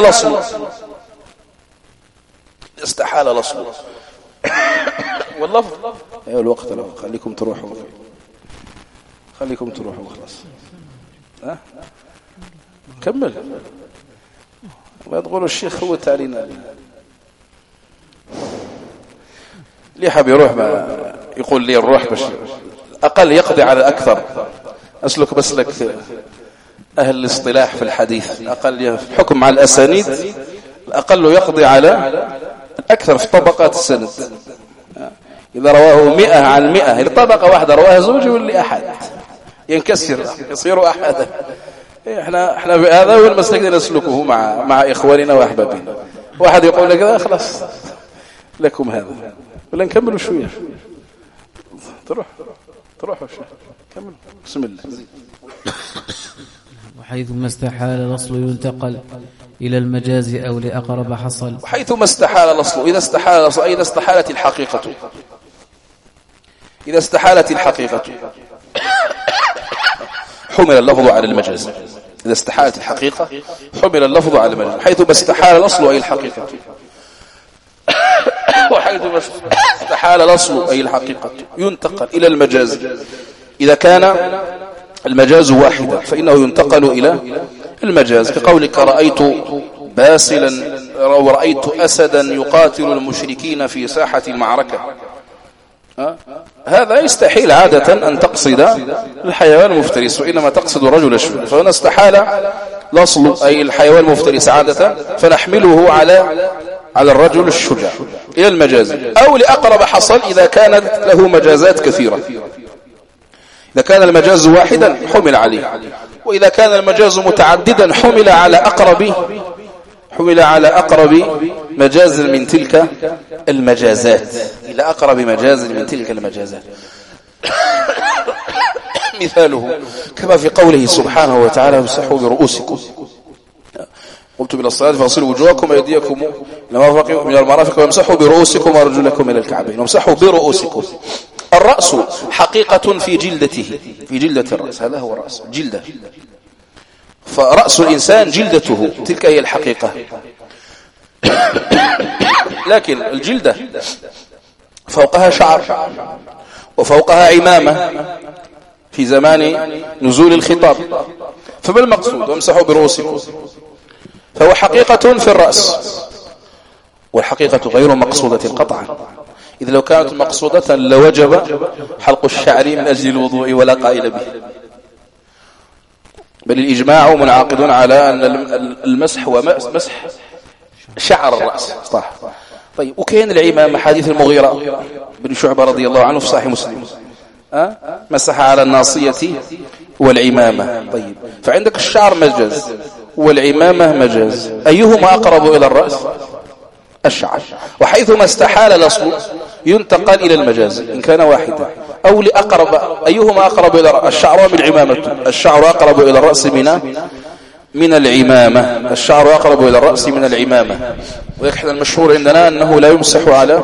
الأصل واللفظ أيوة الوقت له، خليكم تروحوا خلاص. كمل ما تقولوا الشيخ هو تعلينا ليه حاب يروح ما يقول لي الروح بس أقل يقضي على الأكثر. أسلك بسلك أهل الاصطلاح في الحديث، أقل حكم على الأسانيد، الأقل يقضي على الأكثر في طبقات السند. إذا رواه 100 عن 100 طبقة واحدة رواها زوجي واللي أحد ينكسر يصير أحدا. احنا بهذا هو المسلك نسلكه مع إخواننا وأحبابنا. واحد يقول لك خلاص لكم هذا، ولا نكملوا شوية. تروحوا كمل. بسم الله. وحيثما استحال الأصل ينتقل إلى المجاز أو لأقرب حصل. وحيثما استحال الأصل، إذا استحال الأصل إذا استحالت الحقيقة، حمل اللفظ على المجاز. إذا استحالت الحقيقة حمل اللفظ على المجاز. حيثما استحال الأصل أي الحقيقة، وحيثما استحال الأصل أي الحقيقة ينتقل إلى المجاز. إذا كان المجاز واحدا فإنه ينتقل إلى المجاز، كقولك رأيت باسلا أو رأيت أسدا يقاتل المشركين في ساحة المعركة. هذا يستحيل عادة أن تقصد الحيوان المفترس، وإنما تقصد الرجل الشجاع. فهنا استحال الأصل أي الحيوان المفترس عادة، فنحمله على الرجل الشجاع إلى المجاز أو لأقرب حصل إذا كانت له مجازات كثيرة. إذا كان المجاز واحدا حمل عليه، وإذا كان المجاز متعددا حمل على أقرب مجاز من تلك المجازات، إلى أقرب مجاز من تلك المجازات. مثاله كما في قوله سبحانه وتعالى امسحوا برؤوسكم، قلت بالصلاة فاغسلوا وجوهكم وأيديكم من المرافق وامسحوا برؤوسكم وارجلكم إلى الكعبين. وامسحوا برؤوسكم. الرأس حقيقة في جلدته، في جلدة الرأس، هذا هو الرأس جلدة. فرأس الإنسان جلدته، تلك هي الحقيقة. لكن الجلدة فوقها شعر وفوقها عمامة في زمان نزول الخطاب. فما المقصود وامسحوا برؤوسكم؟ فهو حقيقة في الرأس، والحقيقة غير مقصودة قطعا، إذ لو كانت مقصودة لوجب حلق الشعر من أجل الوضوء ولا قائل به. بل الإجماع منعقد على أن المسح هو مسح شعر الرأس. صح. طيب وكين العمامة حديث المغيرة بن شعبة رضي الله عنه في صحيح مسلم، مسح على الناصية والعمامة. طيب فعندك الشعر مجاز والعمامة مجاز، أيهما أقرب إلى الرأس؟ الشعر. وحيثما استحال الأصل ينتقل إلى المجاز إن كان واحدا. أو لأقرب، أيهما أقرب إلى الشعر من العمامة؟ الشعر أقرب إلى الرأس من العمامة، الشعر أقرب إلى الرأس من العمامة. ويكحل المشهور عندنا أنه لا يمسح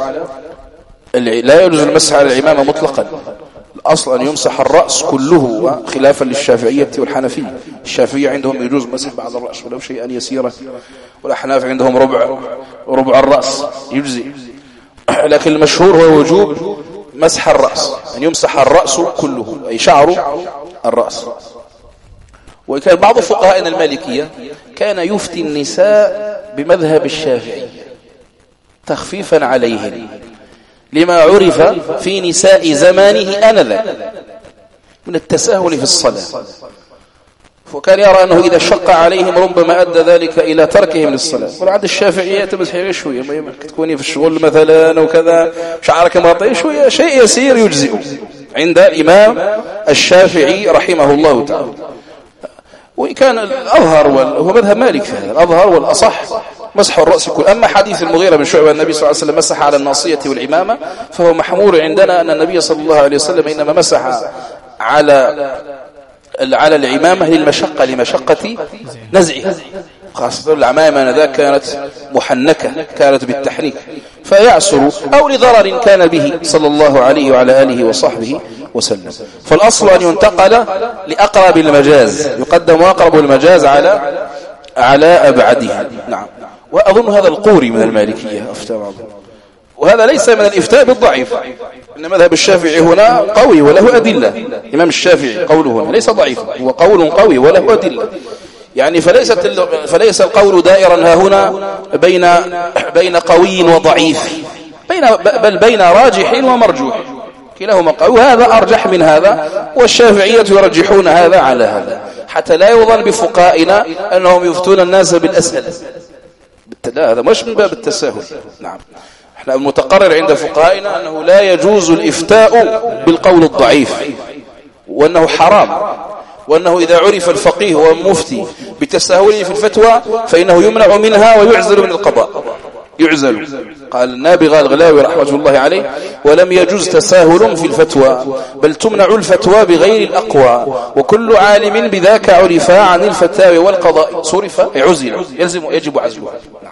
لا يجوز المسح على العمامة مطلقا، الأصل أن يمسح الرأس كله، خلافا للشافعية والحنفية. الشافعية عندهم يجوز مسح بعض الرأس ولو شيئا يسيرا، والأحناف عندهم ربع الرأس يجزي، لكن المشهور هو وجوب مسح الرأس، أن يمسح الرأس كله أي شعر الرأس. وكان بعض فقهاء المالكية كان يفتي النساء بمذهب الشافعي تخفيفا عليهن لما عرف في نساء زمانه آنذاك من التساهل في الصلاة، وكان يرى أنه إذا شق عليهم ربما أدى ذلك إلى تركهم للصلاة. وعند الشافعية تمسحي شوية، ما تكوني في الشغل مثلا وكذا شعرك مغطي شوية، شيء يسير يجزئ عند الإمام الشافعي رحمه الله تعالى. وكان الأظهر هو مذهب مالك في هذا، الأظهر والأصح مسح الرأس كله. أما حديث المغيرة بن شعبة النبي صلى الله عليه وسلم مسح على الناصية والعمامة، فهو محمول عندنا أن النبي صلى الله عليه وسلم إنما مسح على العمامة لمشقة نزعها، خاصة العمامة أنذاك كانت محنكة، كانت بالتحريك فيعسر، أو لضرر كان به صلى الله عليه وعلى آله وصحبه وسلم. فالأصل أن ينتقل لأقرب المجاز، يقدم أقرب المجاز على أبعده. نعم. وأظن هذا القوري من المالكية أفتى بعضهم، وهذا ليس من الإفتاء بالضعيف، إن مذهب الشافعي هنا قوي وله أدلة. الإمام الشافعي قوله هنا ليس ضعيف، هو قول قوي وله أدلة، يعني فليس القول دائرا ها هنا بين قوي وضعيف، بل بين راجح ومرجوح، كلاهما قوي، وهذا أرجح من هذا، والشافعية يرجحون هذا على هذا، حتى لا يظن بفقائنا أنهم يفتون الناس بالأسهل. لا، هذا مش من باب التساهل. نعم، احنا المتقرر عند فقهائنا أنه لا يجوز الإفتاء بالقول الضعيف، وأنه حرام، وأنه إذا عرف الفقيه والمفتي بتساهله في الفتوى فإنه يمنع منها ويعزل من القضاء، يعزل. قال النابغة الغلاوي رحمة الله عليه: ولم يجوز تساهل في الفتوى، بل تمنع الفتوى بغير الأقوى، وكل عالم بذاك عرف عن الفتاوى والقضاء صرف عزل، يجب عزله.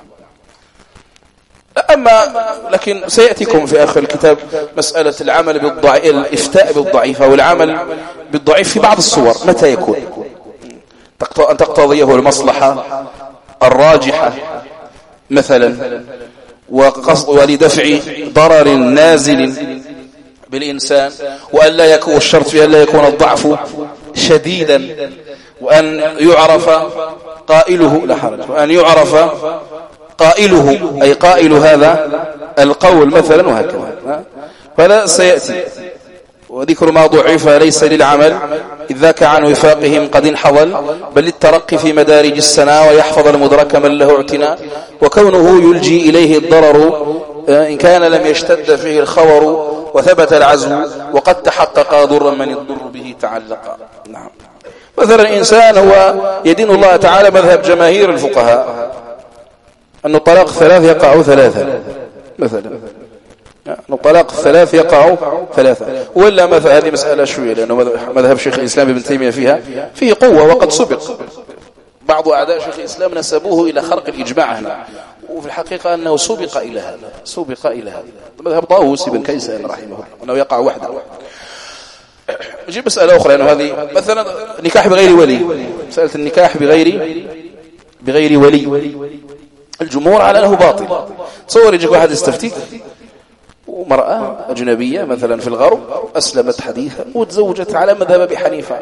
لكن سيأتيكم في آخر الكتاب مسألة العمل بالضعيف، الإفتاء بالضعيف أو العمل بالضعيف في بعض الصور متى يكون أن تقتضيه المصلحة الراجحة مثلا، ولدفع ضرر نازل بالإنسان، وأن لا يكون الشرط في أن لا يكون الضعف شديدا، وأن يعرف قائله، لا حرج، وأن يعرف قائله أي قائل هذا القول مثلا، وهكذا. فلا سيأتي وذكر ما ضعف ليس للعمل إذ ذاك عن وفاقهم قد انحضل، بل للترقي في مدارج السنا، ويحفظ المدرك من له اعتناء، وكونه يلجي إليه الضرر إن كان لم يشتد فيه الخور، وثبت العزو وقد تحقق ضرا من الضر به تعلق. نعم. مثلا إنسان هو يدين الله تعالى مذهب جماهير الفقهاء أن الطلاق الثلاث يقع ثلاثا مثلا، أن الطلاق الثلاث يقع ثلاثا، ولا مثلا هذه مسألة شوية، لأنه مذهب شيخ الإسلام ابن تيمية فيه قوة، وقد سبق بعض أعداء شيخ الإسلام نسبوه إلى خرق الإجماع هنا، وفي الحقيقة أنه سبق إلى هذا مذهب طاووس بن كيسان رحمه الله أنه يقع وحده. نجيب مسألة أخرى، أنه هذه مثلا نكاح بغير ولي، مسألة النكاح بغير ولي، الجمهور على أنه باطل. تصور يجيك واحد يستفتيك ومرأة أجنبية مثلا في الغرب أسلمت حديثا وتزوجت على مذهب أبي حنيفة،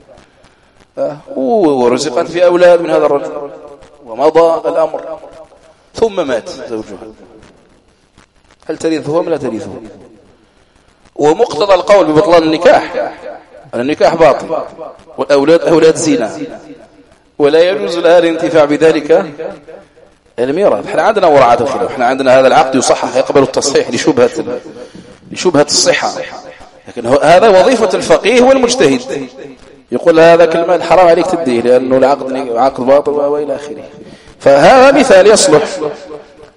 ورزقت في أولاد من هذا الرجل، ومضى الأمر، ثم مات زوجها، هل ترثه أم لا ترثه؟ ومقتضى القول ببطلان النكاح أن النكاح باطل، والأولاد أولاد زنا، ولا يجوز لها الانتفاع بذلك الميراث. احنا عندنا وراءات الخلاف، احنا عندنا هذا العقد يصحح يقبل التصحيح لشبهة الصحة، لكن هذا وظيفة الفقيه والمجتهد، يقول هذا كلمة حرام عليك تديه لأنه العقد باطل وإلى آخره. فهذا مثال يصلح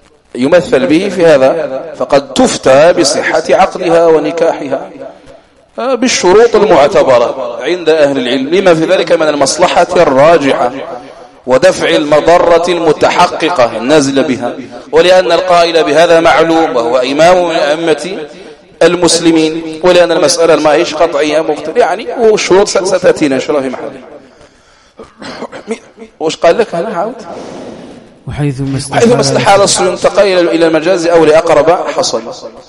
يمثل به في هذا، فقد تفتى بصحة عقدها ونكاحها، بالشروط المعتبرة عند أهل العلم لما في ذلك من المصلحة الراجحة ودفع المضرة المتحققة النازلة بها، ولأن القائل بهذا معلوم وهو إمام من أئمة المسلمين، ولأن المسألة ما هيش قطعية مختلفة يعني، والشروط ستأتينا إن شاء الله في محله. وش قال لك هنا عاود؟ وحيث ما استحال الصل ينتقل إلى المجاز أو لأقرب حصل.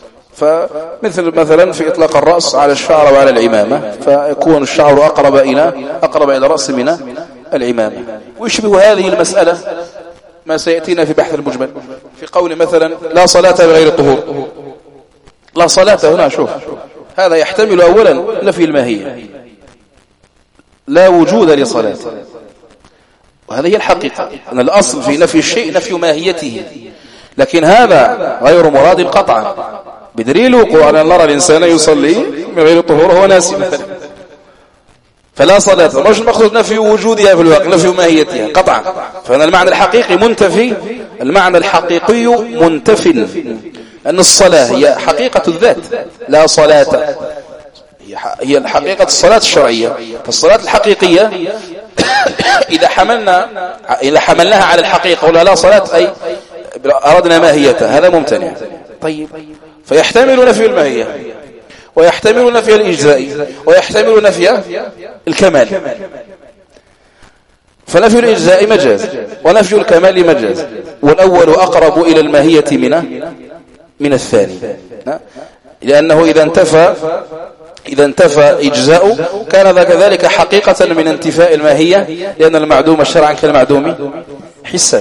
مثلا في إطلاق الرأس على الشعر وعلى العمامة، فيكون الشعر أقرب إلى رأس من العمامة. ويشبه هذه المسألة ما سيأتينا في بحث المجمل في قول مثلا لا صلاة بغير الطهور. لا صلاة هنا شوف هذا يحتمل أولا نفي الماهية، لا وجود لصلاة، وهذه هي الحقيقة أن الأصل في نفي الشيء نفي ماهيته، لكن هذا غير مراد قطعا، بدليل وقوع أن نرى الإنسان يصلي من غير الطهور وهو ناسي مثلا، فلا صلاة مش المقصود نفي وجودها في الواقع، نفي ماهيتها قطعا. فهذا المعنى الحقيقي منتفي، المعنى الحقيقي منتفي، أن الصلاة هي حقيقة الذات، لا صلاة هي حقيقة الصلاة الشرعية. فالصلاة الحقيقية إذا حملناها على الحقيقة ولا لا صلاة أي أردنا ماهيتها، هذا ممتنع. طيب فيحتمل نفي الماهية، ويحتمل نفي الإجزاء، ويحتمل نفي الكمال. فنفي الإجزاء مجاز، ونفي الكمال مجاز، والأول أقرب إلى الماهية من الثاني، لأنه إذا انتفى إجزاء كان ذلك حقيقة من انتفاء الماهية، لأن المعدوم شرعا كالمعدوم حسا،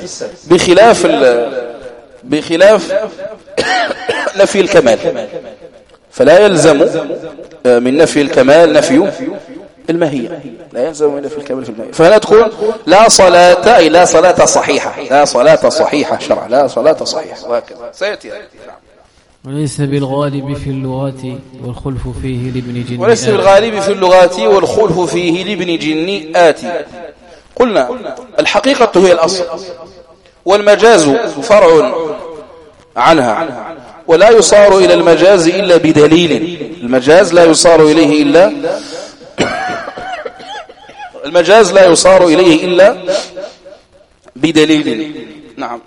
بخلاف نفي الكمال. فلا يلزم من نفي الكمال نفي الماهية، لا يلزم من نفي الكمال في الماهية. فهنا تقول لا صلاة أي لا صلاة صحيحة، لا صلاة صحيحة شرعا، لا صلاة صحيحة، وهكذا سيأتي. وليس بالغالب في اللغات والخلف فيه لابن جني وليس بالغالب في اللغات والخلف فيه لابن جني آتي. قلنا الحقيقة هي الأصل، والمجاز فرع عنها، ولا يصار إلى المجاز إلا بدليل. المجاز لا يصار إليه إلا بدليل. نعم.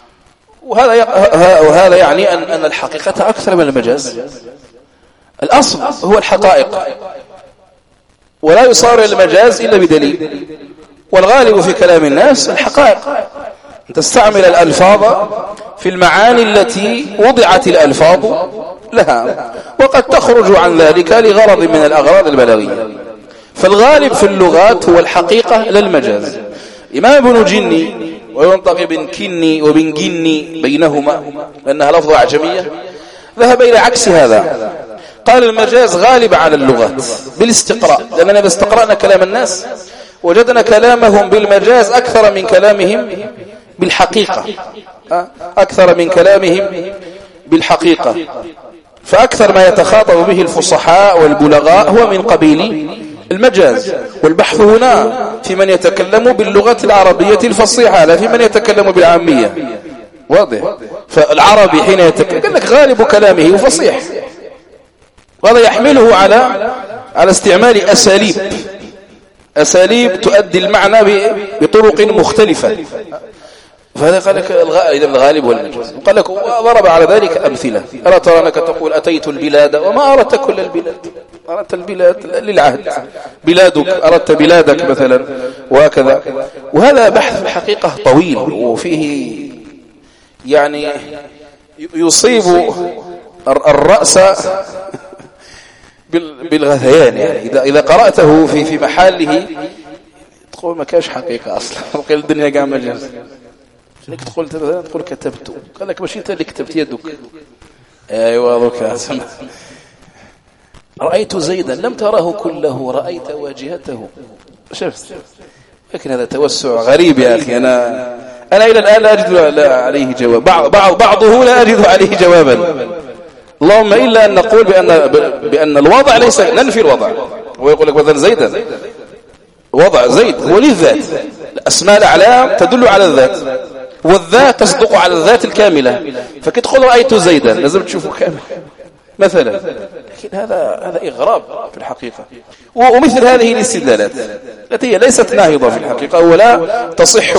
وهذا يعني أن الحقيقة أكثر من المجاز. الأصل هو الحقائق، ولا يصار إلى المجاز إلا بدليل. والغالب في كلام الناس الحقائق، تستعمل الألفاظ في المعاني التي وضعت الألفاظ لها، وقد تخرج عن ذلك لغرض من الأغراض البلاغية. فالغالب في اللغات هو الحقيقة لا المجاز. إمام ابن جني وينطق بن كني وبن جني بينهما لأنها لفظة أعجمية، ذهب إلى عكس هذا، قال المجاز غالب على اللغات بالاستقراء، لأننا إذا استقرأنا كلام الناس وجدنا كلامهم بالمجاز أكثر من كلامهم بالحقيقة، فأكثر ما يتخاطب به الفصحاء والبلغاء هو من قبيل المجاز. والبحث هنا في من يتكلم باللغة العربية الفصيحة، لا في من يتكلم بالعامية. واضح؟ فالعربي حين يتكلم قال لك غالب كلامه فصيح، وهذا يحمله على استعمال أساليب تؤدي المعنى بطرق مختلفة. فهذا قال لك الغالب والمجاز. قال لك وضرب على ذلك أمثلة. ألا ترى أنك تقول أتيت البلاد وما أردت كل البلاد، أردت البلاد للعهد، بلادك أردت بلادك مثلا، وهكذا. وهذا بحث في الحقيقة طويل، وفيه يعني يصيب الرأس بالغثيان. يعني إذا قرأته في محله تقول ما كاش حقيقة أصلا، وقيل الدنيا قام مجاز. لك تقول كتبت، قال لك مش انت اللي كتبت، يدك. ايوه ذوك رأيت زيدا لم تره كله، رأيت واجهته. شفت؟ لكن هذا توسع غريب يا أخي. أنا إلى الآن لا أجد عليه جواب، بعضه لا أجد عليه جوابا، اللهم إلا أن نقول بأن الوضع ليس ننفي الوضع. ويقول لك مثلا زيدا، وضع زيد هو للذات، الأسماء الأعلام تدل على الذات، والذات تصدق على الذات الكاملة. فكي تقول رأيت زيدا لازم تشوفه كامل مثلا، لكن هذا إغراب في الحقيقة. ومثل هذه الاستدلالات التي هي ليست ناهضة في الحقيقة ولا تصح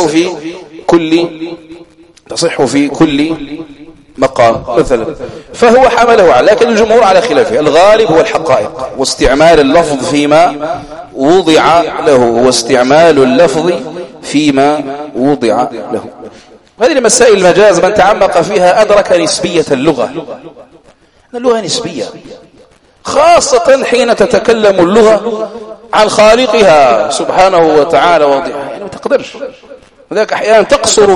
في كل مقام مثلا، فهو حمله على، لكن الجمهور على خلافه. الغالب هو الحقائق واستعمال اللفظ فيما وضع له، واستعمال اللفظ فيما وضع له. هذه المسائل المجاز من تعمق فيها أدرك نسبية اللغة. اللغة نسبية، خاصة حين تتكلم اللغة عن خالقها سبحانه وتعالى واضحة، يعني ما تقدرش. وذلك أحيانا تقصر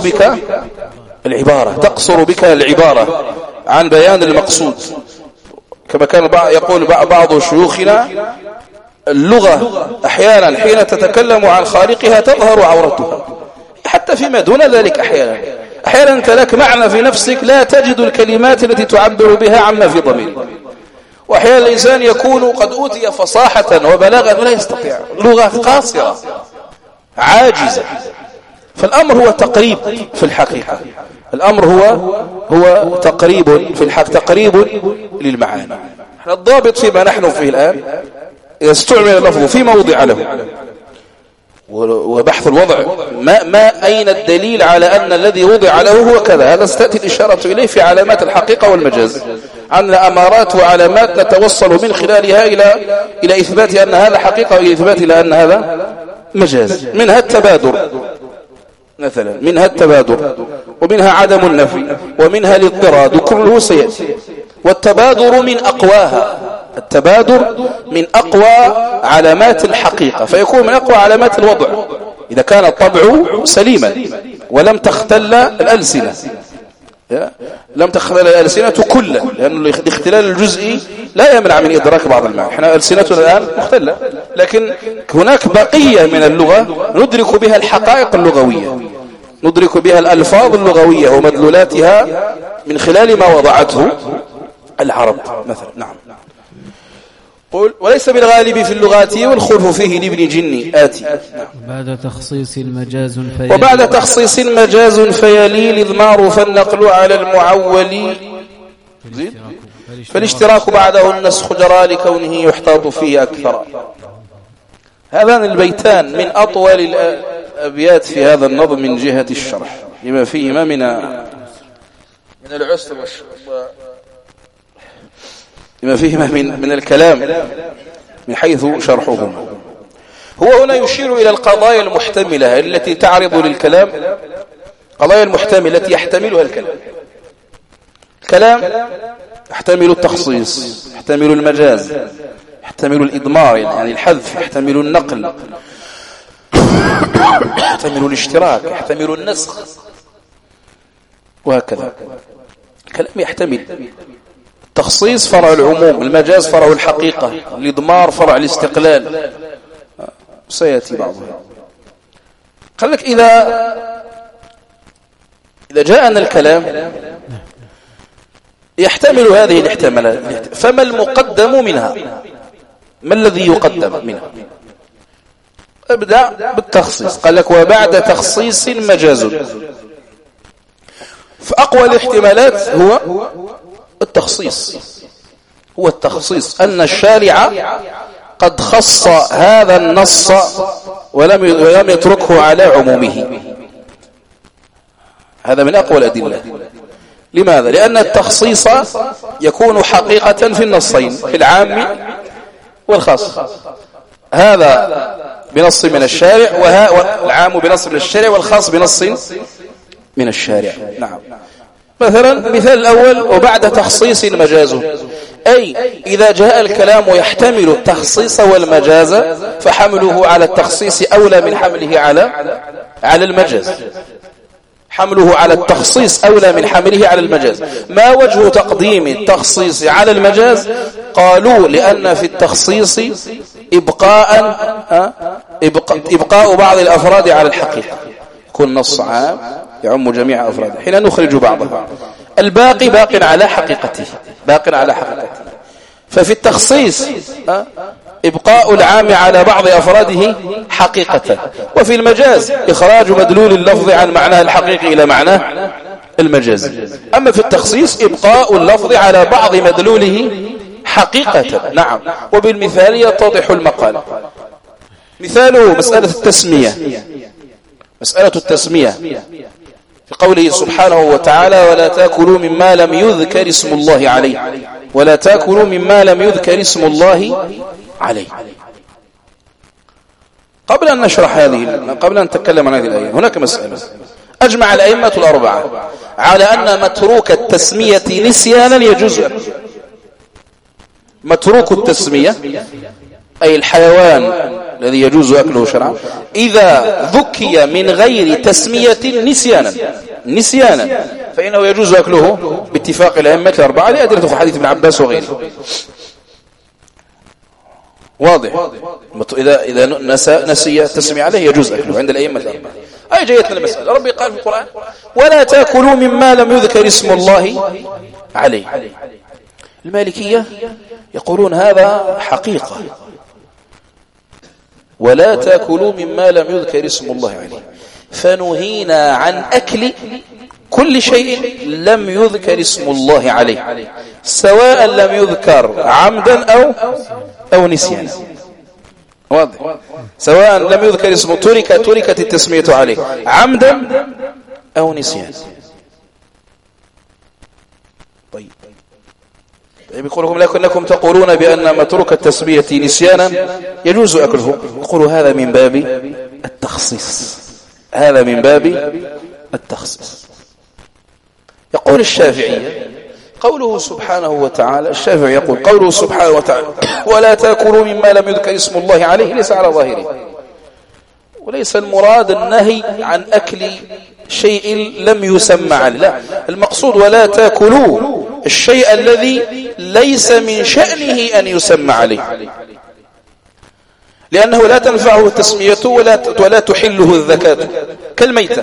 بك العبارة عن بيان المقصود، كما كان يقول بعض شيوخنا: اللغة أحيانا حين تتكلم عن خالقها تظهر عورتها، حتى فيما دون ذلك. أحيانا أنت لك معنى في نفسك لا تجد الكلمات التي تعبر بها عما في ضميرك، وأحيانا الإنسان يكون قد أوتي فصاحة وبلاغة ولا يستطيع، لغة قاصرة عاجزة. فالأمر هو تقريب في الحقيقة، الأمر هو تقريب في الحق، تقريب للمعاني. الضابط فيما نحن فيه الآن يستعمل اللفظ في موضع له، وبحث الوضع ما أين الدليل على أن الذي وضع له هو كذا. هذا ستأتي الإشارة إليه في علامات الحقيقة والمجاز. عندنا أمارات وعلامات نتوصل من خلالها إلى إثبات أن هذا حقيقة، وإلى إثبات إلى أن هذا مجاز. منها التبادر مثلا، منها التبادر، ومنها عدم النفي، ومنها الاضطراد، وكله سيأتي. والتبادر من أقواها، التبادر من أقوى علامات الحقيقة، فيكون من أقوى علامات الوضع إذا كان الطبع سليما ولم تختل الألسنة، لم تختل الألسنة كلا، لأن الاختلال الجزئي لا يمنع من إدراك بعض المعنى. احنا ألسنتنا الآن مختلة، لكن هناك بقية من اللغة ندرك بها الحقائق اللغوية، ندرك بها الألفاظ اللغوية ومدلولاتها من خلال ما وضعته العرب مثلا. نعم. وليس بالغالب في اللغات والخلف فيه لابن جني آتي. وبعد تخصيص مجاز فيلي الإضمار، فالنقل على المعول فالاشتراك بعده النسخ جرى لكونه يحتاط فيه أكثر. هذان البيتان من أطول الأبيات في هذا النظم من جهة الشرح، لما فيهما من العسر لما فيهما من الكلام من حيث شرحهما. هو هنا يشير إلى القضايا المحتملة التي تعرض للكلام، قضايا المحتملة التي يحتملها الكلام يحتمل التخصيص، يحتمل المجاز، يحتمل الإضمار يعني الحذف، يحتمل النقل، يحتمل الاشتراك، يحتمل النسخ، وهكذا. الكلام يحتمل التخصيص فرع العموم، المجاز فرع الحقيقة، الإضمار فرع الاستقلال، سيأتي بعضها. قال لك إذا جاءنا الكلام يحتمل هذه الاحتمالات، فما المقدم منها؟ ما الذي يقدم منها؟ ابدأ بالتخصيص. قال لك وبعد تخصيص مجاز، فأقوى الاحتمالات هو التخصيص، أن الشارع قد خص هذا النص ولم يتركه على عمومه. هذا من أقوى الأدلة. لماذا؟ لأن التخصيص يكون حقيقة في النصين، في العام والخاص. هذا بنص من الشارع، والعام بنص من الشارع، والخاص بنص من الشارع. نعم. مثلا مثال الأول وبعد تخصيص مجاز، أي إذا جاء الكلام يحتمل التخصيص والمجاز فحمله على التخصيص أولى من حمله على المجاز. حمله على التخصيص أولى من حمله على المجاز. ما وجه تقديم التخصيص على المجاز؟ قالوا لأن في التخصيص إبقاء بعض الأفراد على الحقيقة، كل نص عام يعم جميع أفراده، حين نخرج بعضها الباقي باق على حقيقته. ففي التخصيص إبقاء العام على بعض أفراده حقيقة، وفي المجاز إخراج مدلول اللفظ عن معناه الحقيقي إلى معناه المجازي. أما في التخصيص إبقاء اللفظ على بعض مدلوله حقيقة. نعم. وبالمثال يتضح المقال. مثاله مسألة التسمية في قوله سبحانه وتعالى ولا تأكلوا مما لم يذكر اسم الله عليه، ولا تأكلوا مما لم يذكر اسم الله عليه. قبل أن نشرح قبل أن نتكلم عن هذه الآية هناك مسألة. أجمع الأئمة الأربعة على أن متروك التسمية نسيانا يجوز أكله. متروك التسمية أي الحيوان الذي يجوز أكله شرعا إذا ذكي من غير تسمية نسيانا فإنه يجوز أكله باتفاق الأئمة الأربعة لأدلة حديث ابن عباس وغيره. واضح. إذا نسي التسمية عليه يجوز أكله عند الأئمة الأربعة. أي جايتنا المسألة. ربي قال في القرآن ولا تأكلوا مما لم يذكر اسم الله عليه. المالكية يقولون هذا حقيقة، ولا تأكلوا مما لم يذكر اسم الله عليه، فنهينا عن أكل كل شيء لم يذكر اسم الله عليه سواء لم يذكر عمدا أو نسيانا. واضح. سواء لم يذكر اسمه تركت التسمية عليه عمدا أو نسيانا. طيب يقول لكم تقولون بأن متروك التسمية نسيانا يجوز أكله. يقول هذا من باب التخصيص. يقول الشافعي قوله سبحانه وتعالى، الشافعي يقول قوله سبحانه وتعالى ولا تأكلوا مما لم يذكر اسم الله عليه ليس على ظاهره، وليس المراد النهي عن أكل شيء لم يسمى عليه، لا، المقصود ولا تأكلوا الشيء الذي ليس من شأنه أن يسمى عليه، لأنه لا تنفعه التسمية ولا تحله الذكاة كالميتة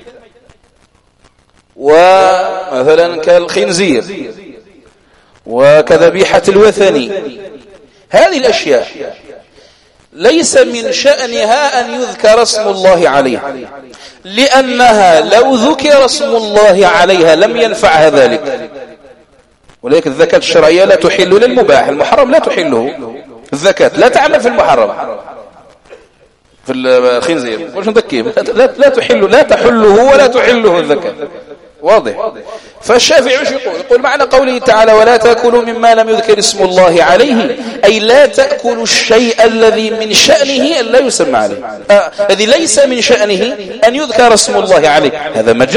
ومثلا كالخنزير وكذبيحة الوثني. هذه الأشياء ليس من شأنها أن يذكر اسم الله عليها، لأنها لو ذكر اسم الله عليها لم ينفعها ذلك. ولذلك الذكاة الشرعية لا تحل للمباح، المحرم لا تحله الذكاة، لا تعمل في المحرم في الخنزير وش نذكيه لا تحله ولا تحله الذكاة. واضح. فالشافعي وش يقول معنى قوله تعالى ولا تأكلوا مما لم يذكر اسم الله عليه أي لا تأكلوا الشيء الذي من شأنه أن لا يسمى عليه، الذي ليس من شأنه أن يذكر اسم الله عليه.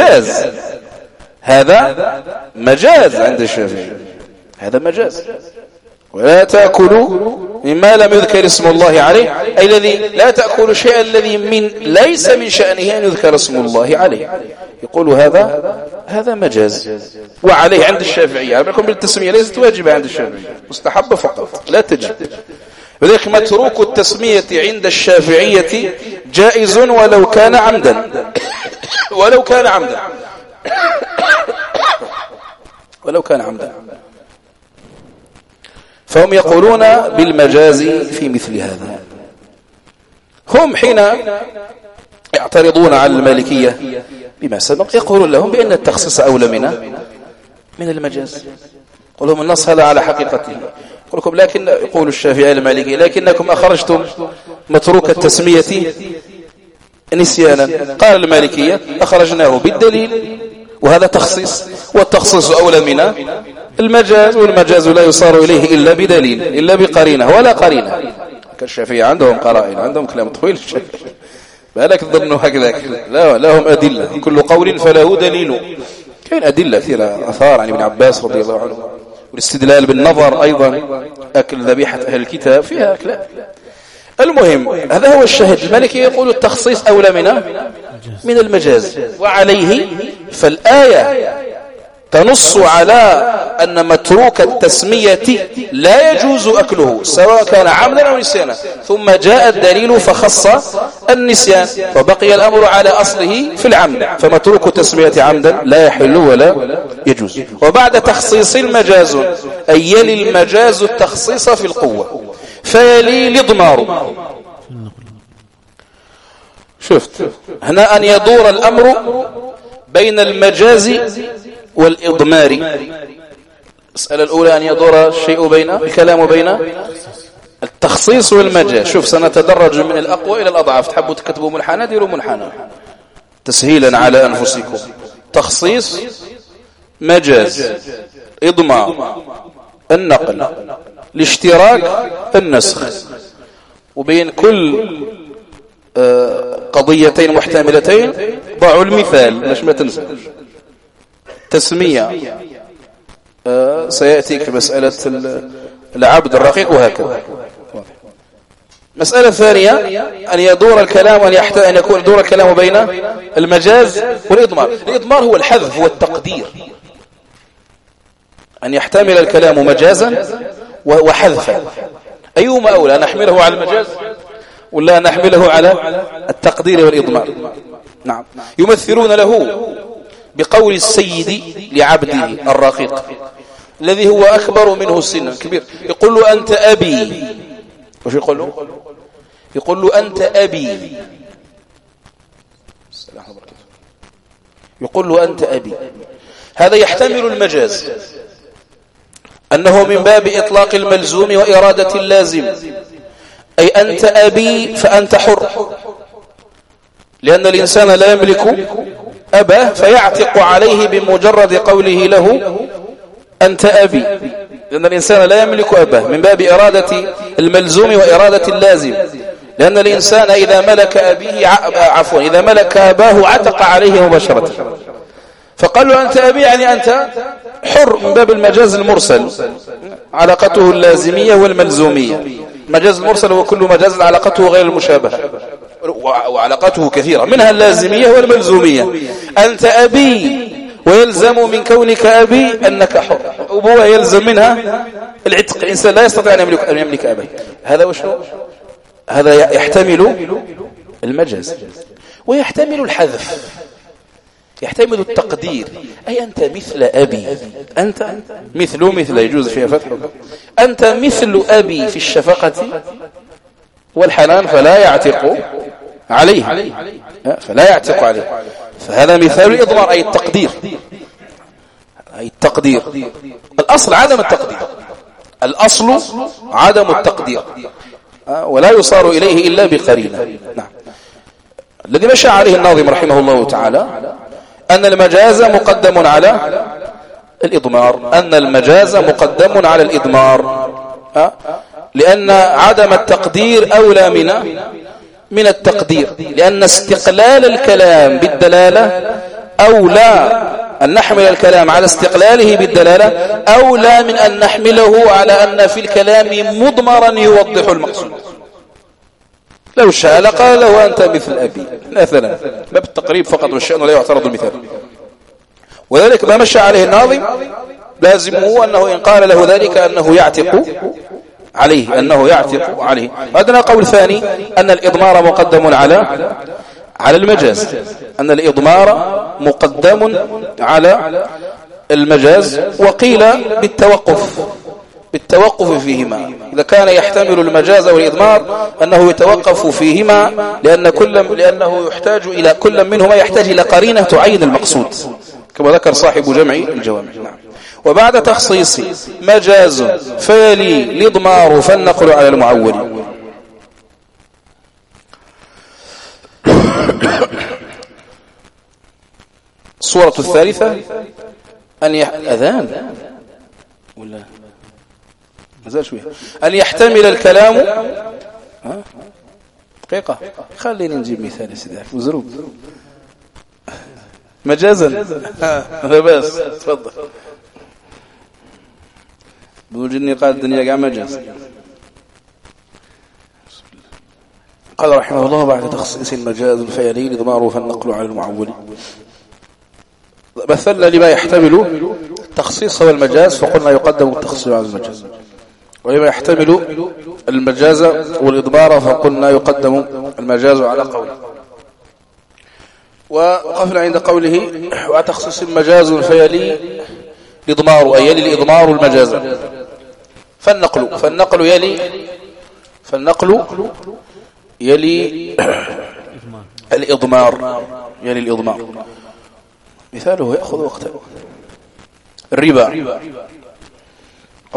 هذا مجاز عند الشافعي، هذا مجاز. ولا تأكلوا مما لم يذكر اسم الله عليه أي الذي لا تأكلوا الشيء الذي ليس من شأنه أن يذكر اسم الله عليه. يقول هذا مجاز، وعليه عند الشافعية. يعني بالتسمية ليست واجبة عند الشافعية، مستحبة فقط لا تجب. وذلك متروك التسمية عند الشافعية جائز ولو كان عمدا فهم يقولون بالمجاز في مثل هذا. هم حين يعترضون على المالكية بما سبق يقولون لهم بأن التخصيص أولى من المجاز. يقول لهم النص هذا على حقيقته. يقول لكم لكن يقول الشافعي المالكي لكنكم أخرجتم متروك التسمية نسيانا. قال المالكية أخرجناه بالدليل وهذا تخصيص، والتخصيص أولى من المجاز، والمجاز لا يصار إليه إلا بدليل إلا بقرينة ولا قرينة. كالشافعية عندهم قرائن، عندهم كلام طويل. بالك تظنوا هكذا؟ لا، لهم أدلة، كل قول فله دليل. كاين أدلة كثيرة أثار عن ابن عباس رضي الله عنه، والاستدلال بالنظر أيضا، أكل ذبيحة أهل الكتاب فيها كلام. المهم هذا هو الشاهد. المالكي يقول التخصيص أولى من المجاز، وعليه فالآية تنص على أن متروك التسمية لا يجوز أكله سواء كان عمدا أو نسيانا، ثم جاء الدليل فخص النسيان، فبقي الأمر على أصله في العمد، فمتروك التسمية عمدا لا يحل ولا يجوز. وبعد تخصيص المجاز أي يلي المجاز التخصيص في القوة، فيلي الإضمار. شفت هنا أن يدور الأمر بين المجاز والإضمار. المسألة الأولى أن يدور الشيء بين الكلام بين التخصيص والمجاز. شوف سنتدرج من الأقوى إلى الأضعف. تحبوا تكتبوا منحنى ديروا منحنى تسهيلا على أنفسكم. تخصيص، مجاز، إضمار، النقل، الاشتراك، النسخ. وبين كل قضيتين محتملتين ضعوا المثال باش ما تنسى. تسمية سيأتيك مسألة العبد الرقيق وهكذا. مسألة ثانية أن يدور الكلام أن يكون دور الكلام بين المجاز والإضمار. الإضمار هو الحذف والتقدير، أن يحتمل الكلام مجازا وحذفا. أيهما أولى، نحمله على المجاز ولا نحمله على التقدير والإضمار؟ نعم. يمثلون له بقول السيد لعبده الرقيق الذي هو أكبر منه سنا كبير، يقول له أنت أبي. وش يقول له؟ يقول له أنت أبي. يقول له أنت أبي. هذا يحتمل المجاز، أنه من باب إطلاق الملزوم وإرادة اللازم، أي أنت أبي فأنت حر، لأن الإنسان لا يملك أباه فيعتق عليه بمجرد قوله له أنت أبي، لأن الإنسان لا يملك أباه من باب إرادة الملزوم وإرادة اللازم، لأن الإنسان إذا ملك إذا ملك أباه عتق عليه مباشرة. فقال له أنت أبي يعني أنت حر من باب المجاز المرسل، علاقته اللازمية والملزومية. المجاز المرسل هو كل مجاز علاقته غير المشابهة، وعلاقته كثيرة منها اللازمية والملزومية. أنت أبي ويلزم من كونك أبي أنك حر، أبوة يلزم منها العتق. الإنسان لا يستطيع أن يملك أباه. هذا وشو؟ هذا يحتمل المجاز ويحتمل الحذف، يحتمل التقدير، أي أنت مثل أبي، أنت مثل يجوز فيها فتح، أنت مثل أبي في الشفقة والحنان فلا يعتق عليه، فهذا مثال الإضمار، أي التقدير. الأصل عدم التقدير، الأصل عدم التقدير، ولا يصار إليه إلا بقرينة. نعم. الذي مشى عليه الناظم رحمه الله تعالى أن المجاز مقدم على الإضمار، لأن عدم التقدير أولى من التقدير، لأن استقلال الكلام بالدلالة أولى، أن نحمل الكلام على استقلاله بالدلالة أولى من أن نحمله على أن في الكلام مضمرا يوضح المقصود. لو شاء لقال له أنت مثل أبي مثلا، باب التقريب فقط والشأن لا يعترض المثال. وذلك ما مشى عليه الناظم لازمه أنه إن قال له ذلك أنه يعتق عليه. هذا قول ثاني أن الإضمار مقدم على المجاز، أن الإضمار مقدم على المجاز. وقيل بالتوقف فيهما، إذا كان يحتمل المجاز والإضمار أنه يتوقف فيهما، لأنه يحتاج إلى كل منهما يحتاج إلى قرينة تعين المقصود، كما ذكر صاحب جمع الجوامع. نعم. وبعد تخصيص مجاز فيلي الإضمار فالنقل على المعول. الصورة الثالثة أذان ولا مازال شوية، أن يحتمل الكلام دقيقة، خليني نجيب مثال يا سيدي وزروب مجازا. لا بس تفضل، بوجدني قال الدنيا قاع مجاز. قال رحمه الله بعد تخصيص المجاز الفعلي لضماره فالنقل على المعول. مثلنا لما يحتمل التخصيص والمجاز فقلنا يقدم التخصيص على المجاز، ولما يحتمل المجاز والإضمار فقلنا يقدم المجاز على قوله. وقفنا عند قوله وتخصيص المجاز فيلي الإضمار، أي يلي الإضمار المجاز. فالنقل يلي الإضمار. مثاله يأخذ وقتا. الربا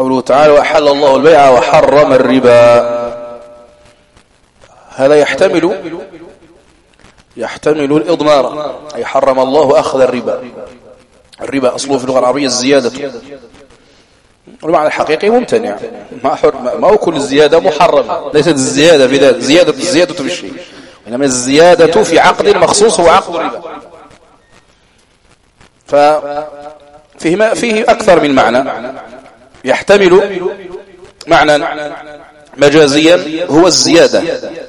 قوله تعالى وأحل الله البيع وحرم الربا، هذا يحتمل الإضمار، أي حرم الله أخذ الربا. الربا أصله في اللغة العربية الزيادة، والمعنى الحقيقي ممتنع، ما هو كل الزيادة محرمة، ليست الزيادة في ذات الزيادة في الشيء، إنما الزيادة في عقد مخصوص هو عقد الربا. فيه أكثر من معنى، يحتمل معنى مجازيا هو الزيادة،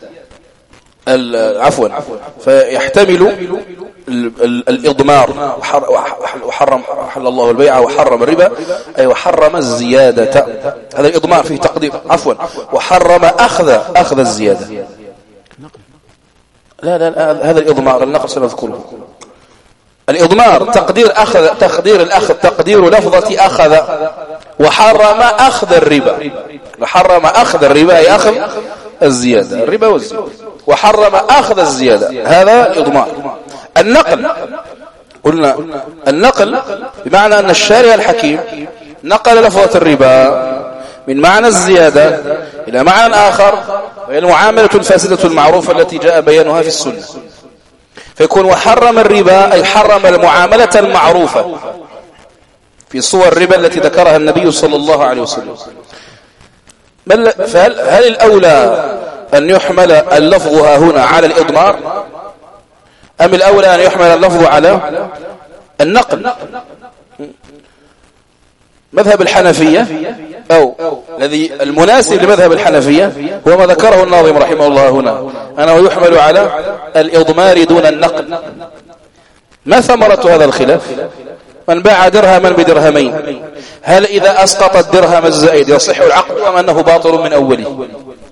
عفوا، فيحتمل الإضمار، وحل الله البيع وحرم الربا، أي وحرم الزيادة، هذا الإضمار فيه تقدير، عفوا، وحرم أخذ الزيادة. لا هذا الإضمار النقل سنذكره. الإضمار تقدير لفظة أخذ، وحرم أخذ الربا، وحرم أخذ الربا أي أخذ الزيادة، الربا والزيادة، وحرم أخذ الزيادة، هذا الإضمار. النقل، قلنا النقل بمعنى أن الشارع الحكيم نقل لفظة الربا من معنى الزيادة إلى معنى آخر، وهي المعاملة الفاسدة المعروفة التي جاء بيانها في السنة، فيكون وحرم الربا أي حرم المعاملة المعروفة في صور الربا التي ذكرها النبي صلى الله عليه وسلم. هل الأولى أن يحمل اللفظ هنا على الإضمار، أم الأولى أن يحمل اللفظ على النقل؟ مذهب الحنفية أو الذي المناسب لمذهب الحنفية هو ما ذكره الناظم رحمه الله هنا، أنه يحمل على الإضمار دون النقل. ما ثمرة هذا الخلاف؟ من باع درهما بدرهمين، هل إذا أسقط الدرهم الزائد يصح العقد أم أنه باطل من أوله؟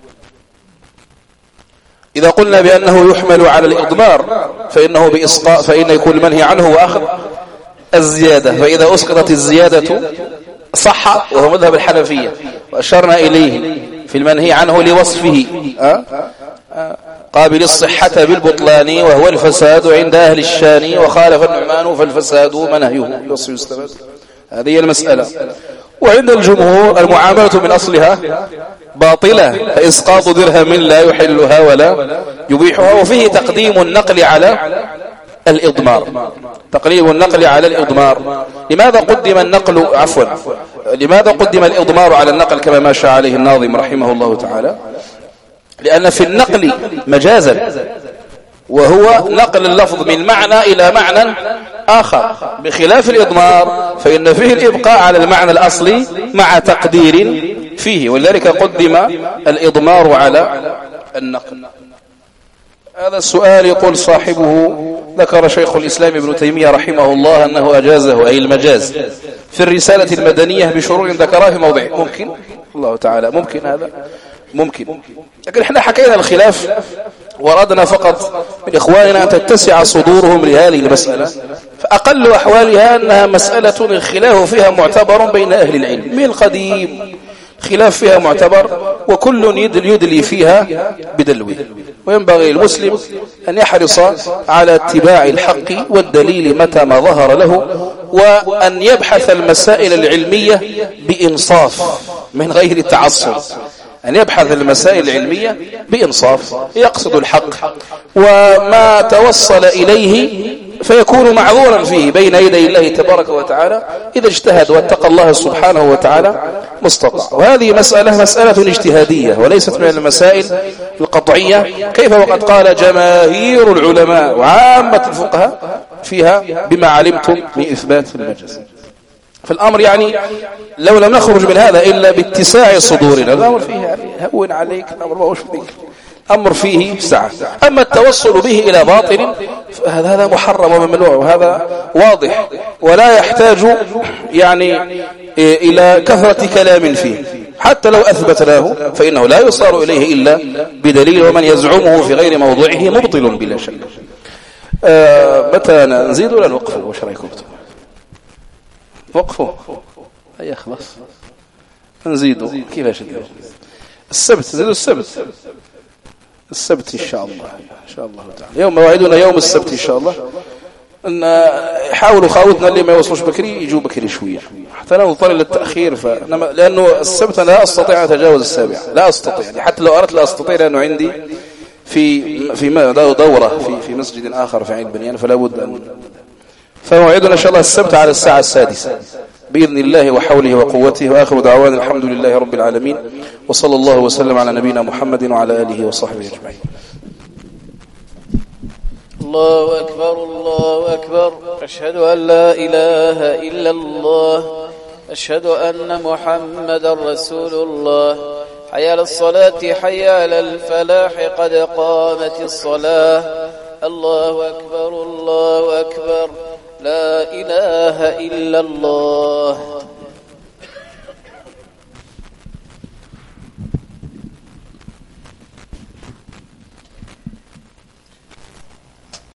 إذا قلنا بأنه يحمل على الإضمار فإن يكون المنهي عنه وأخذ الزيادة، فإذا أسقطت الزيادة صح، وهو مذهب الحنفية، وأشرنا إليه في المنهي عنه لوصفه قابل الصحة بالبطلان وهو الفساد عند أهل الشان، وخالف النعمان فالفساد منهيه يوصف يستفاد. هذه المسألة. وعند الجمهور المعاملة من أصلها باطلة، فإسقاط درهم لا يحلها ولا يبيحها، وفيه تقديم النقل على الإضمار، تقليب النقل على الإضمار. لماذا قدم النقل لماذا قدم الإضمار على النقل كما ماشى عليه الناظم رحمه الله تعالى؟ لأن في النقل مجازا، وهو نقل اللفظ من معنى إلى معنى آخر، بخلاف الإضمار فإن فيه الإبقاء على المعنى الأصلي مع تقدير فيه، ولذلك قدم الإضمار على النقل. هذا السؤال يقول صاحبه ذكر شيخ الإسلام ابن تيمية رحمه الله أنه أجازه، أي المجاز، في الرسالة المدنية بشروط ذكرها في موضع. ممكن الله تعالى، ممكن هذا ممكن، لكن احنا حكينا الخلاف وردنا فقط من إخواننا أن تتسع صدورهم لهذه المسألة، فأقل أحوالها أنها مسألة الخلاف فيها معتبر بين أهل العلم من القديم، خلاف فيها معتبر، وكل يدلي فيها بدلوه. وينبغي المسلم أن يحرص على اتباع الحق والدليل متى ما ظهر له، وأن يبحث المسائل العلمية بإنصاف من غير تعصب، أن يبحث المسائل العلمية بإنصاف، يقصد الحق، وما توصل إليه فيكون معذورا فيه بين يدي الله تبارك وتعالى إذا اجتهد واتقى الله سبحانه وتعالى مستطاع. وهذه مسألة اجتهادية وليست من المسائل القطعية، كيف وقد قال جماهير العلماء وعامة الفقهاء فيها بما علمتم من إثبات المجاز. فالأمر يعني لو لم نخرج من هذا إلا باتساع صدورنا، الأمر فيه يعني هون عليك، الأمر ما هوش فيه، أمر فيه سعة. أما التوصل به إلى باطل هذا محرم وممنوع، وهذا واضح ولا يحتاج يعني إلى كثرة كلام فيه، حتى لو أثبتناه فإنه لا يصار إليه إلا بدليل، ومن يزعمه في غير موضوعه مبطل بلا شك. متى نزيد ولا نوقف؟ وش رأيكم؟ وقفوا هيا خلاص نزيدوا. كيفاش السبت؟ نزيدوا السبت إن شاء الله، إن شاء الله تعالى. يوم موعدنا يوم السبت إن شاء الله، حاولوا خاوتنا اللي ما يوصلوش بكري يجوا بكري شوية حتى لا نضطر للتأخير لأنه السبت أنا لا أستطيع أن أتجاوز السابع، لا أستطيع يعني، حتى لو أردت لا أستطيع، لأنه عندي في دورة في مسجد آخر في عين بنيان، فلا بد أن فموعدنا إن شاء الله السبت على الساعة 6 بإذن الله وحوله وقوته. وآخر دعوانا الحمد لله رب العالمين، وصلى الله وسلم على نبينا محمد وعلى آله وصحبه أجمعين. الله أكبر الله أكبر، أشهد أن لا إله إلا الله، أشهد أن محمدا رسول الله. حي على الصلاة حي على الفلاح، قد قامت الصلاة. الله أكبر الله أكبر، لا إله إلا الله.